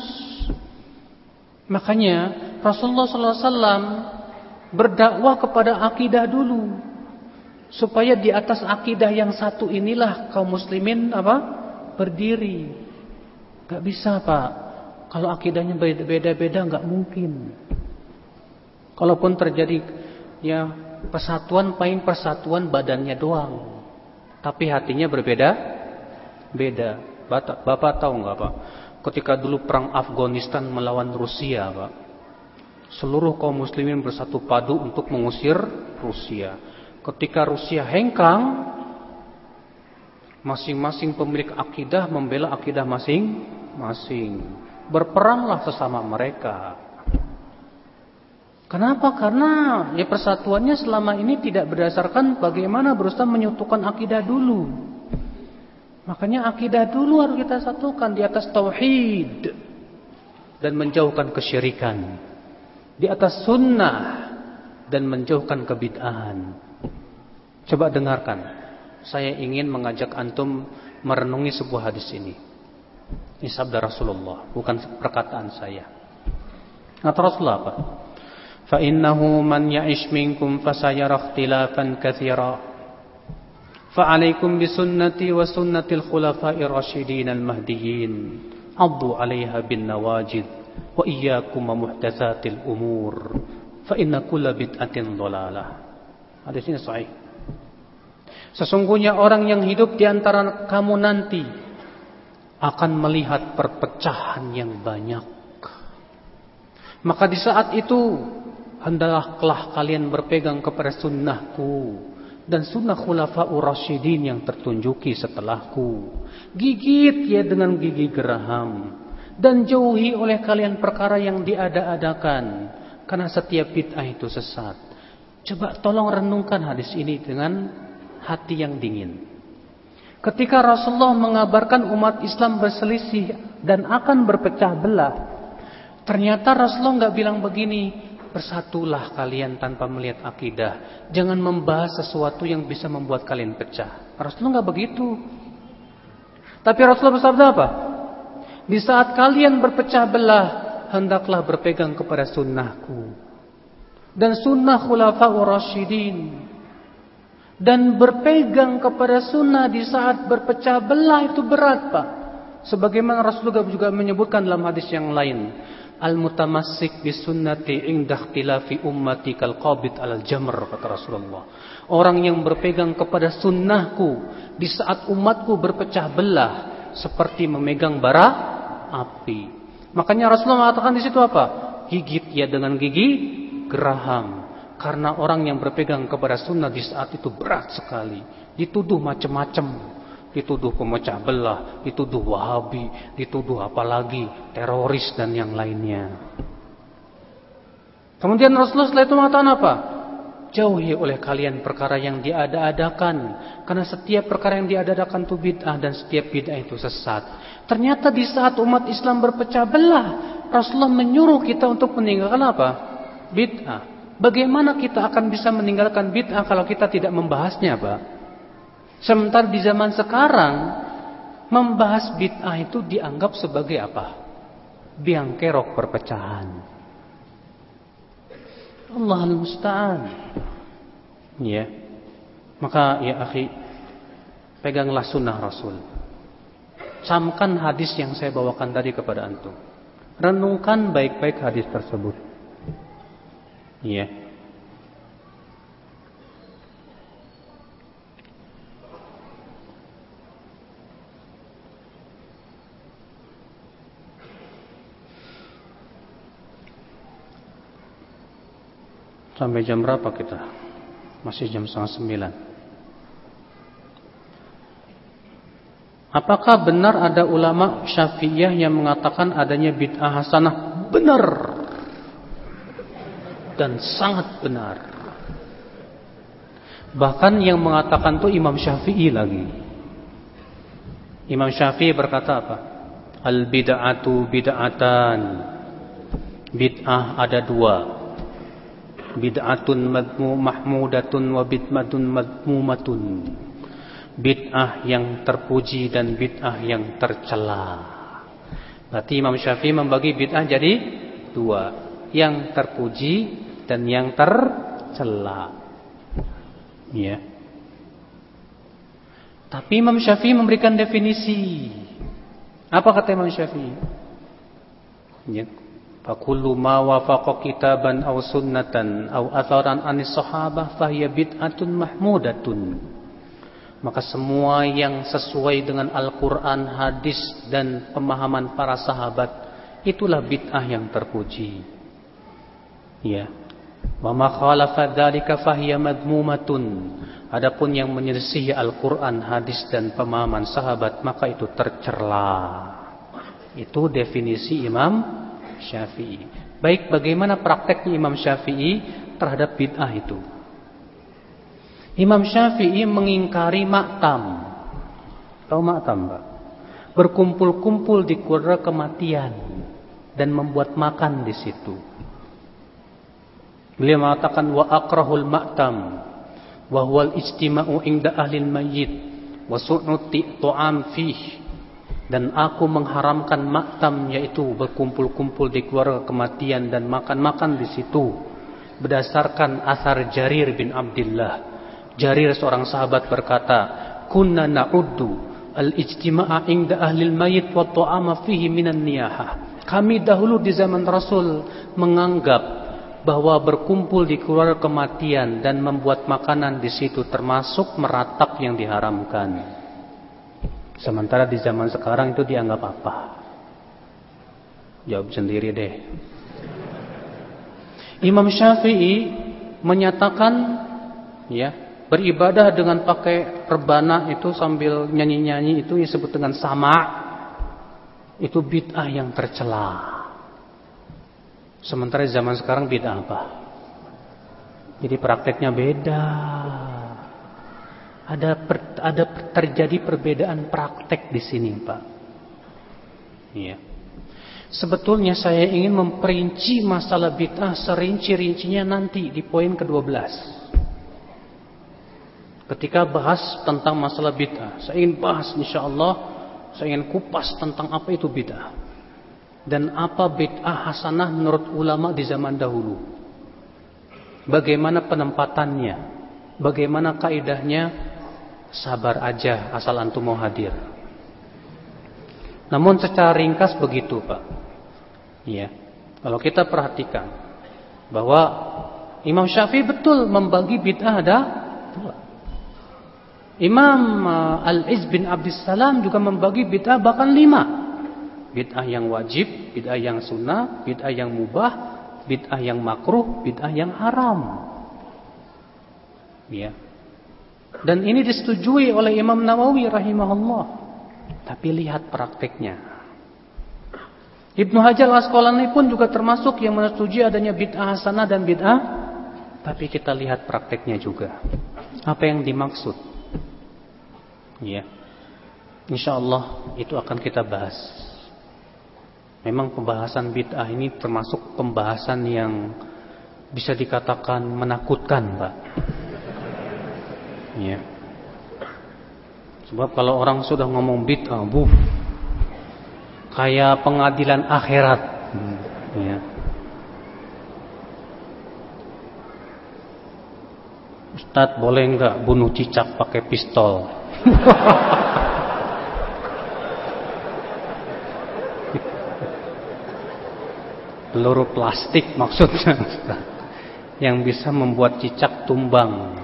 Makanya Rasulullah SAW berdakwah kepada akidah dulu. Supaya di atas akidah yang satu inilah kaum muslimin berdiri. Gak bisa, Pak. Kalau akidahnya beda-beda gak mungkin. Kalaupun terjadi ya persatuan, paling persatuan badannya doang, tapi hatinya beda. Bapak tahu nggak, Pak? Ketika dulu perang Afghanistan melawan Rusia, Pak, seluruh kaum muslimin bersatu padu untuk mengusir Rusia. Ketika Rusia hengkang, masing-masing pemilik akidah membela akidah masing-masing. Berperanglah sesama mereka. Kenapa? Karena ya persatuannya selama ini tidak berdasarkan bagaimana berusaha menyatukan akidah dulu. Makanya akidah dulu harus kita satukan di atas tauhid dan menjauhkan kesyirikan, di atas sunnah dan menjauhkan kebid'ahan. Coba dengarkan. Saya ingin mengajak antum merenungi sebuah hadis ini. Ini sabda Rasulullah, bukan perkataan saya. Kata Rasulullah apa? فَإِنَّهُ مَنْ يَعِشْ مِنْكُمْ فَسَيَرَى اخْتِلَافًا كَثِيرًا فَعَلَيْكُمْ بِسُنَّتِي وَسُنَّةِ الْخُلَفَاءِ الرَّاشِدِينَ الْمَهْدِيِّينَ عَضُّوا عَلَيْهَا بِالنَّوَاجِذِ وَإِيَّاكُمْ وَمُحْدَثَاتِ الْأُمُورِ فَإِنَّ كُلَّ بِدْعَةٍ ضَلَالَةٍ. Hadis ini sahih. Sesungguhnya orang yang hidup di antara kamu nanti akan melihat perpecahan yang banyak. Maka di saat itu hendaklah kalian berpegang kepada sunnahku dan sunnah khulafa'ur rasyidin yang tertunjuki setelahku. Gigit ya dengan gigi geraham dan jauhi oleh kalian perkara yang diada-adakan, karena setiap bid'ah itu sesat. Coba tolong renungkan hadis ini dengan hati yang dingin. Ketika Rasulullah mengabarkan umat Islam berselisih dan akan berpecah belah, ternyata Rasulullah nggak bilang begini, bersatulah kalian tanpa melihat akidah, jangan membahas sesuatu yang bisa membuat kalian pecah. Rasulullah nggak begitu. Tapi Rasulullah bersabda apa? Di saat kalian berpecah belah, hendaklah berpegang kepada sunnahku dan sunnah khulafa'ur rasyidin. Dan berpegang kepada sunnah di saat berpecah belah itu berat, Pak. Sebagaimana Rasulullah juga menyebutkan dalam hadis yang lain, al-mutamassik bisunnati inda ikhtilafi ummati kal qabid alal jamr, kata Rasulullah. Orang yang berpegang kepada sunnahku di saat umatku berpecah belah seperti memegang bara api. Makanya Rasulullah mengatakan di situ apa? Gigit ya dengan gigi geraham. Karena orang yang berpegang kepada sunnah di saat itu berat sekali. Dituduh macam-macam. Dituduh pemecah belah, dituduh wahabi, dituduh apalagi teroris dan yang lainnya. Kemudian Rasulullah setelah itu mengatakan apa? Jauhi oleh kalian perkara yang diada-adakan, karena setiap perkara yang diada-adakan itu bid'ah dan setiap bid'ah itu sesat. Ternyata di saat umat Islam berpecah belah, Rasulullah menyuruh kita untuk meninggalkan apa? Bid'ah. Bagaimana kita akan bisa meninggalkan bid'ah kalau kita tidak membahasnya, Pak? Sementara di zaman sekarang, membahas bid'ah itu dianggap sebagai apa? Biang kerok perpecahan. Allahul musta'an. Ya. Maka ya akhi, peganglah sunnah Rasul. Camkan hadis yang saya bawakan tadi kepada antum. Renungkan baik-baik hadis tersebut. Ya. Sampai jam berapa kita? Masih jam 8:30. Apakah benar ada ulama Syafi'iyah yang mengatakan adanya bid'ah hasanah? Benar. Dan sangat benar. Bahkan yang mengatakan itu Imam Syafi'i lagi. Imam Syafi'i berkata apa? Al bid'atu bid'atan. Bid'ah ada dua. Bid'atun mahmudatun wa bid'atun madmumatun. Bid'ah yang terpuji dan bid'ah yang tercela. Berarti Imam Syafi'i membagi bid'ah jadi dua, yang terpuji dan yang tercela. Ya. Tapi Imam Syafi'i memberikan definisi. Apa kata Imam Syafi'i? Ya. Fakullu ma wafaqa kitaban aw sunnatan aw atharan anis sahabah fahiya bid'atun mahmudatun. Maka semua yang sesuai dengan Al-Quran, hadis dan pemahaman para sahabat, itulah bid'ah yang terpuji. Ya. Wa ma khalafa dzalika fahiya madmumatun. Adapun yang menyelisihi Al-Quran, hadis dan pemahaman sahabat, maka itu tercela. Itu definisi Imam Syafi'i. Baik, bagaimana prakteknya Imam Syafi'i terhadap bid'ah itu? Imam Syafi'i mengingkari maktam. Tahu maktam, Pak? Berkumpul-kumpul di keluarga kematian dan membuat makan di situ. Beliau mengatakan wa akrahul maktam wa huwal ijtima'u inda ahlil mayyit wa su'nuti tu'am fih. Dan aku mengharamkan maktam, yaitu berkumpul-kumpul di keluarga kematian dan makan-makan di situ, berdasarkan asar Jarir bin Abdullah. Jarir seorang sahabat berkata, kunna na'uddu al-ijtima'a inda ahlil mayyit wa ta'ama fihi minan niyahah. Kami dahulu di zaman Rasul menganggap bahwa berkumpul di keluarga kematian dan membuat makanan di situ termasuk meratap yang diharamkan. Sementara di zaman sekarang itu dianggap apa? Jawab sendiri deh. Imam Syafi'i menyatakan, ya, beribadah dengan pakai rebana itu sambil nyanyi-nyanyi itu disebut dengan sama'. Itu bid'ah yang tercela. Sementara di zaman sekarang bid'ah apa? Jadi prakteknya beda. Ada terjadi perbedaan praktek di sini, Pak. Iya. Sebetulnya saya ingin memperinci masalah bid'ah serinci-rincinya nanti di poin ke-12. Ketika bahas tentang masalah bid'ah, saya ingin bahas insyaallah, saya ingin kupas tentang apa itu bid'ah. Dan apa bid'ah hasanah menurut ulama di zaman dahulu. Bagaimana penempatannya? Bagaimana kaidahnya? Sabar aja asal antum mau hadir. Namun secara ringkas begitu, Pak. Iya. Kalau kita perhatikan bahwa Imam Syafi'i betul membagi bid'ah ada dua. Imam Al-Izz bin Abdissalam juga membagi bid'ah bahkan 5. Bid'ah yang wajib, bid'ah yang sunnah, bid'ah yang mubah, bid'ah yang makruh, bid'ah yang haram. Ya. Dan ini disetujui oleh Imam Nawawi rahimahullah. Tapi lihat prakteknya. Ibnu Hajar Al-Asqalani pun juga termasuk yang menyetujui adanya bid'ah hasanah dan bid'ah. Tapi kita lihat prakteknya juga. Apa yang dimaksud? Ya. Insyaallah itu akan kita bahas. Memang pembahasan bid'ah ini termasuk pembahasan yang bisa dikatakan menakutkan, Pak. Ya. Sebab kalau orang sudah ngomong bid'ah, kayak pengadilan akhirat. Ya. Ustadz boleh enggak bunuh cicak pakai pistol? Peluru plastik maksudnya, yang bisa membuat cicak tumbang.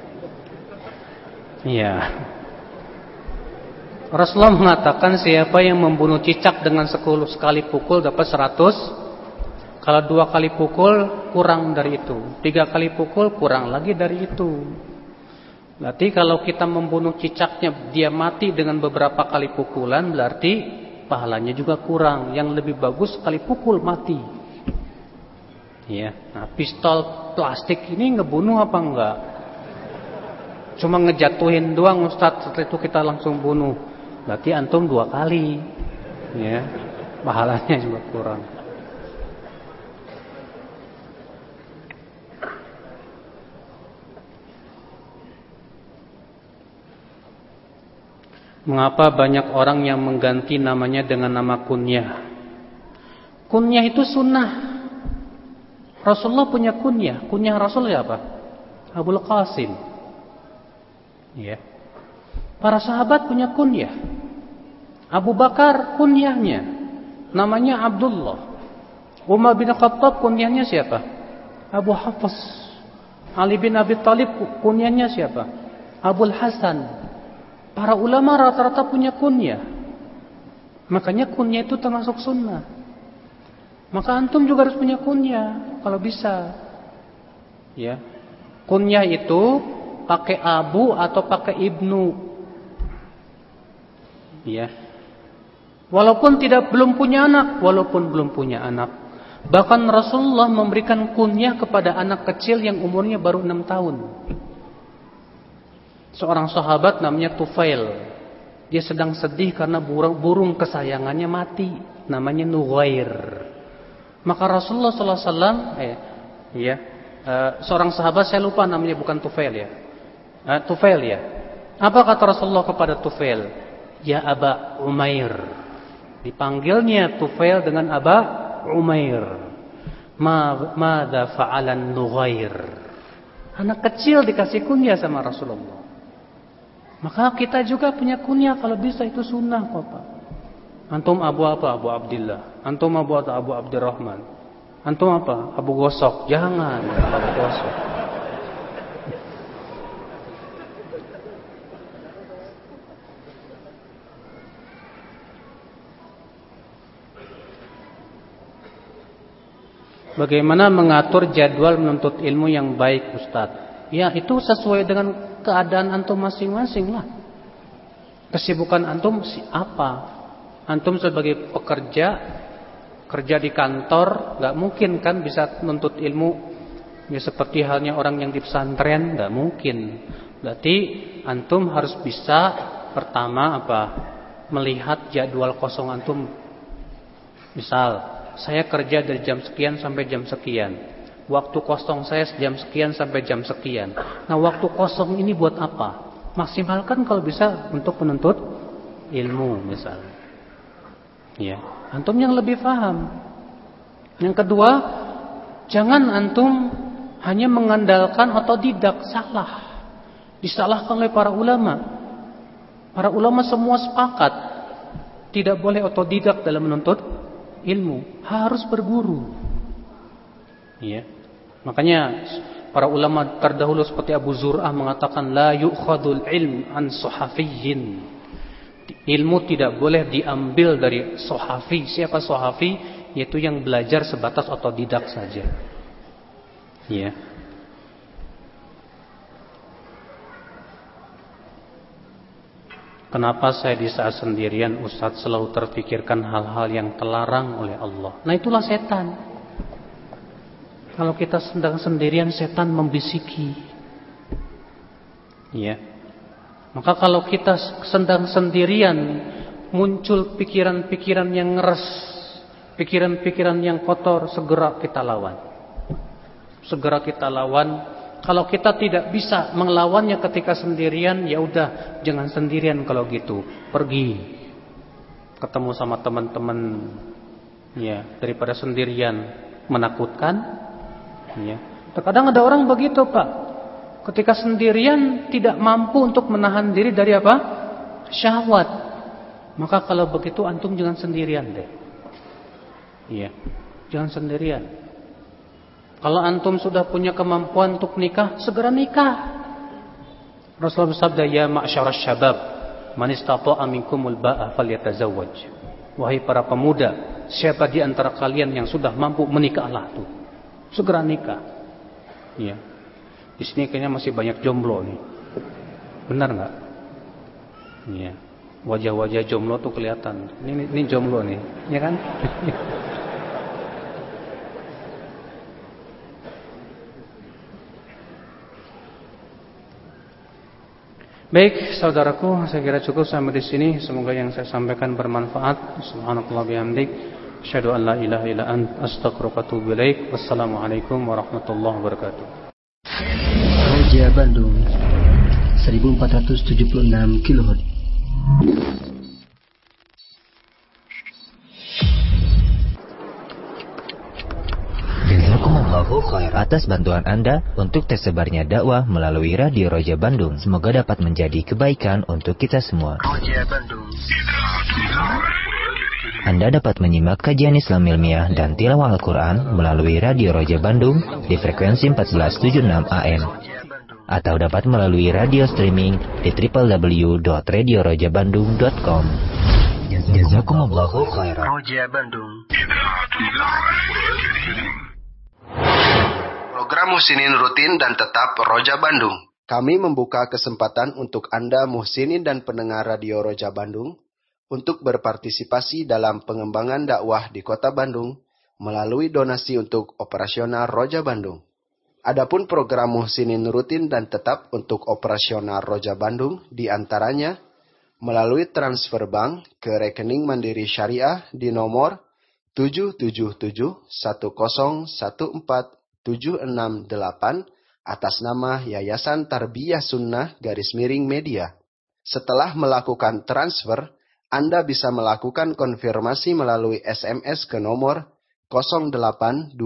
Iya. Rasulullah mengatakan siapa yang membunuh cicak dengan 10 kali pukul dapat 100. Kalau 2 kali pukul kurang dari itu, 3 kali pukul kurang lagi dari itu. Berarti kalau kita membunuh cicaknya dia mati dengan beberapa kali pukulan, berarti pahalanya juga kurang. Yang lebih bagus sekali pukul mati. Ya, nah pistol plastik ini ngebunuh apa enggak? Cuma ngejatuhin doang Ustadz, setelah itu kita langsung bunuh. Berarti antum 2 kali. Ya, pahalanya juga kurang. Mengapa banyak orang yang mengganti namanya dengan nama kunyah? Kunyah itu sunnah. Rasulullah punya kunyah. Kunyah Rasul siapa? Abul Qasim. Ya. Para sahabat punya kunyah. Abu Bakar kunyahnya namanya Abdullah. Umar bin Khattab kunyahnya siapa? Abu Hafs. Ali bin Abi Thalib kunyahnya siapa? Abul Hasan. Para ulama rata-rata punya kunyah. Makanya kunyah itu termasuk sunnah. Maka antum juga harus punya kunyah kalau bisa. Ya. Kunyah itu pakai Abu atau pakai Ibnu. Ya. Walaupun belum punya anak, bahkan Rasulullah memberikan kunyah kepada anak kecil yang umurnya baru 6 tahun. Seorang sahabat namanya Tufail. Dia sedang sedih karena burung kesayangannya mati, namanya Nughair. Maka Rasulullah SAW, seorang sahabat saya lupa namanya, bukan Tufail ya. Tufail ya. Apa kata Rasulullah kepada Tufail? Ya Aba Umair. Dipanggilnya Tufail dengan Aba Umair. Madza fa'alan Nughair. Anak kecil dikasih kunyah sama Rasulullah. Maka kita juga punya kunyah kalau bisa, itu sunnah kok Pak. Antum Abu apa? Abu Abdillah. Antum Abu atau Abu Abdurrahman. Antum apa? Abu Gosok. Jangan Abu Gosok. Bagaimana mengatur jadwal menuntut ilmu yang baik, Ustadz? Ya, itu sesuai dengan keadaan antum masing-masing lah. Kesibukan antum apa? Antum sebagai pekerja, kerja di kantor, gak mungkin kan bisa menuntut ilmu ya seperti halnya orang yang di pesantren, gak mungkin. Berarti antum harus bisa pertama melihat jadwal kosong antum. Misal, saya kerja dari jam sekian sampai jam sekian. Waktu kosong saya jam sekian sampai jam sekian. Nah, waktu kosong ini buat apa? Maksimalkan kalau bisa untuk menuntut ilmu misalnya. Ya, antum yang lebih paham. Yang kedua, jangan antum hanya mengandalkan otodidak, salah. Disalahkan oleh para ulama. Para ulama semua sepakat tidak boleh otodidak dalam menuntut ilmu, harus berguru. Ya. Makanya para ulama terdahulu seperti Abu Zur'ah mengatakan la yu'khadul ilm an suhafiyyin. Ilmu tidak boleh diambil dari sohafi. Siapa sohafi? Yaitu yang belajar sebatas otodidak saja. Ya. Kenapa saya di saat sendirian Ustadz selalu terpikirkan hal-hal yang terlarang oleh Allah? Nah, itulah setan. Kalau kita sedang sendirian, setan membisiki. Ya. Maka kalau kita sedang sendirian, muncul pikiran-pikiran yang ngeres, pikiran-pikiran yang kotor, segera kita lawan. Segera kita lawan. Kalau kita tidak bisa melawannya ketika sendirian, ya udah, jangan sendirian kalau gitu. Pergi, ketemu sama teman-teman, ya, daripada sendirian menakutkan. Ya. Terkadang ada orang begitu, Pak. Ketika sendirian tidak mampu untuk menahan diri dari apa? Syahwat. Maka kalau begitu antum jangan sendirian deh. Iya, jangan sendirian. Kalau antum sudah punya kemampuan untuk nikah, segera nikah. Rasulullah bersabda, "Ya ma'syarasy syabab, man istata'a minkumul ba'a falyatazawwaj." Wahai para pemuda, siapa di antara kalian yang sudah mampu menikahlah tuh. Segera nikah. Iya. Di sini kayaknya masih banyak jomblo nih. Benar enggak? Iya. Wajah-wajah jomblo tuh kelihatan. Ini jomblo nih, ya kan? Baik, saudaraku, saya kira cukup sampai di sini. Semoga yang saya sampaikan bermanfaat. Subhanallah bihamdik, asyhadu an la ilaha illa anta, astaghfiruka wa atubu ilaik. Wassalamualaikum warahmatullahi wabarakatuh. Roja Bandung 1476 kHz. Jazakumullahu khair atas bantuan Anda untuk tersebarnya dakwah melalui Radio Roja Bandung. Semoga dapat menjadi kebaikan untuk kita semua. Roja Bandung. Anda dapat menyimak kajian Islam ilmiah dan tilawah Al-Quran melalui Radio Roja Bandung di frekuensi 1476 AM. Atau dapat melalui radio streaming di www.radiorojabandung.com. Jazakumullahu khairan. Roja Bandung. Program Muhsinin rutin dan tetap Roja Bandung. Kami membuka kesempatan untuk Anda muhsinin dan pendengar Radio Roja Bandung untuk berpartisipasi dalam pengembangan dakwah di Kota Bandung melalui donasi untuk operasional Roja Bandung. Adapun program muhsinin rutin dan tetap untuk operasional Roja Bandung diantaranya melalui transfer bank ke rekening Mandiri Syariah di nomor 77710147668 atas nama Yayasan Tarbiyah Sunnah _Media. Setelah melakukan transfer, Anda bisa melakukan konfirmasi melalui SMS ke nomor 0821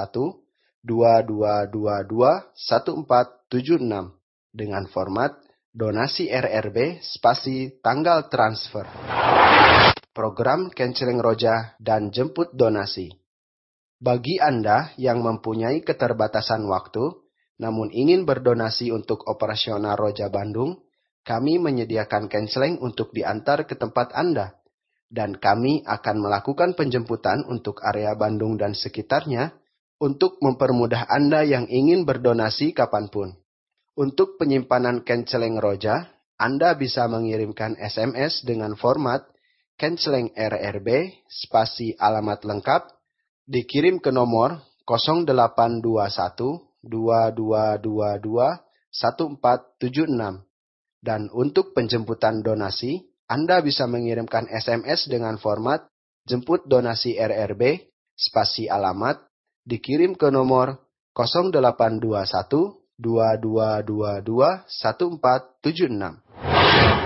2222 1476 dengan format donasi RRB spasi tanggal transfer. Program Kenceleng Roja dan jemput donasi. Bagi Anda yang mempunyai keterbatasan waktu, namun ingin berdonasi untuk operasional Roja Bandung, kami menyediakan kenceleng untuk diantar ke tempat Anda. Dan kami akan melakukan penjemputan untuk area Bandung dan sekitarnya untuk mempermudah Anda yang ingin berdonasi kapanpun. Untuk penyimpanan kenceleng Roja, Anda bisa mengirimkan SMS dengan format kenceleng RRB spasi alamat lengkap dikirim ke nomor 0821 2222 1476. Dan untuk penjemputan donasi, Anda bisa mengirimkan SMS dengan format jemput donasi RRB spasi alamat dikirim ke nomor 0821 2222 1476.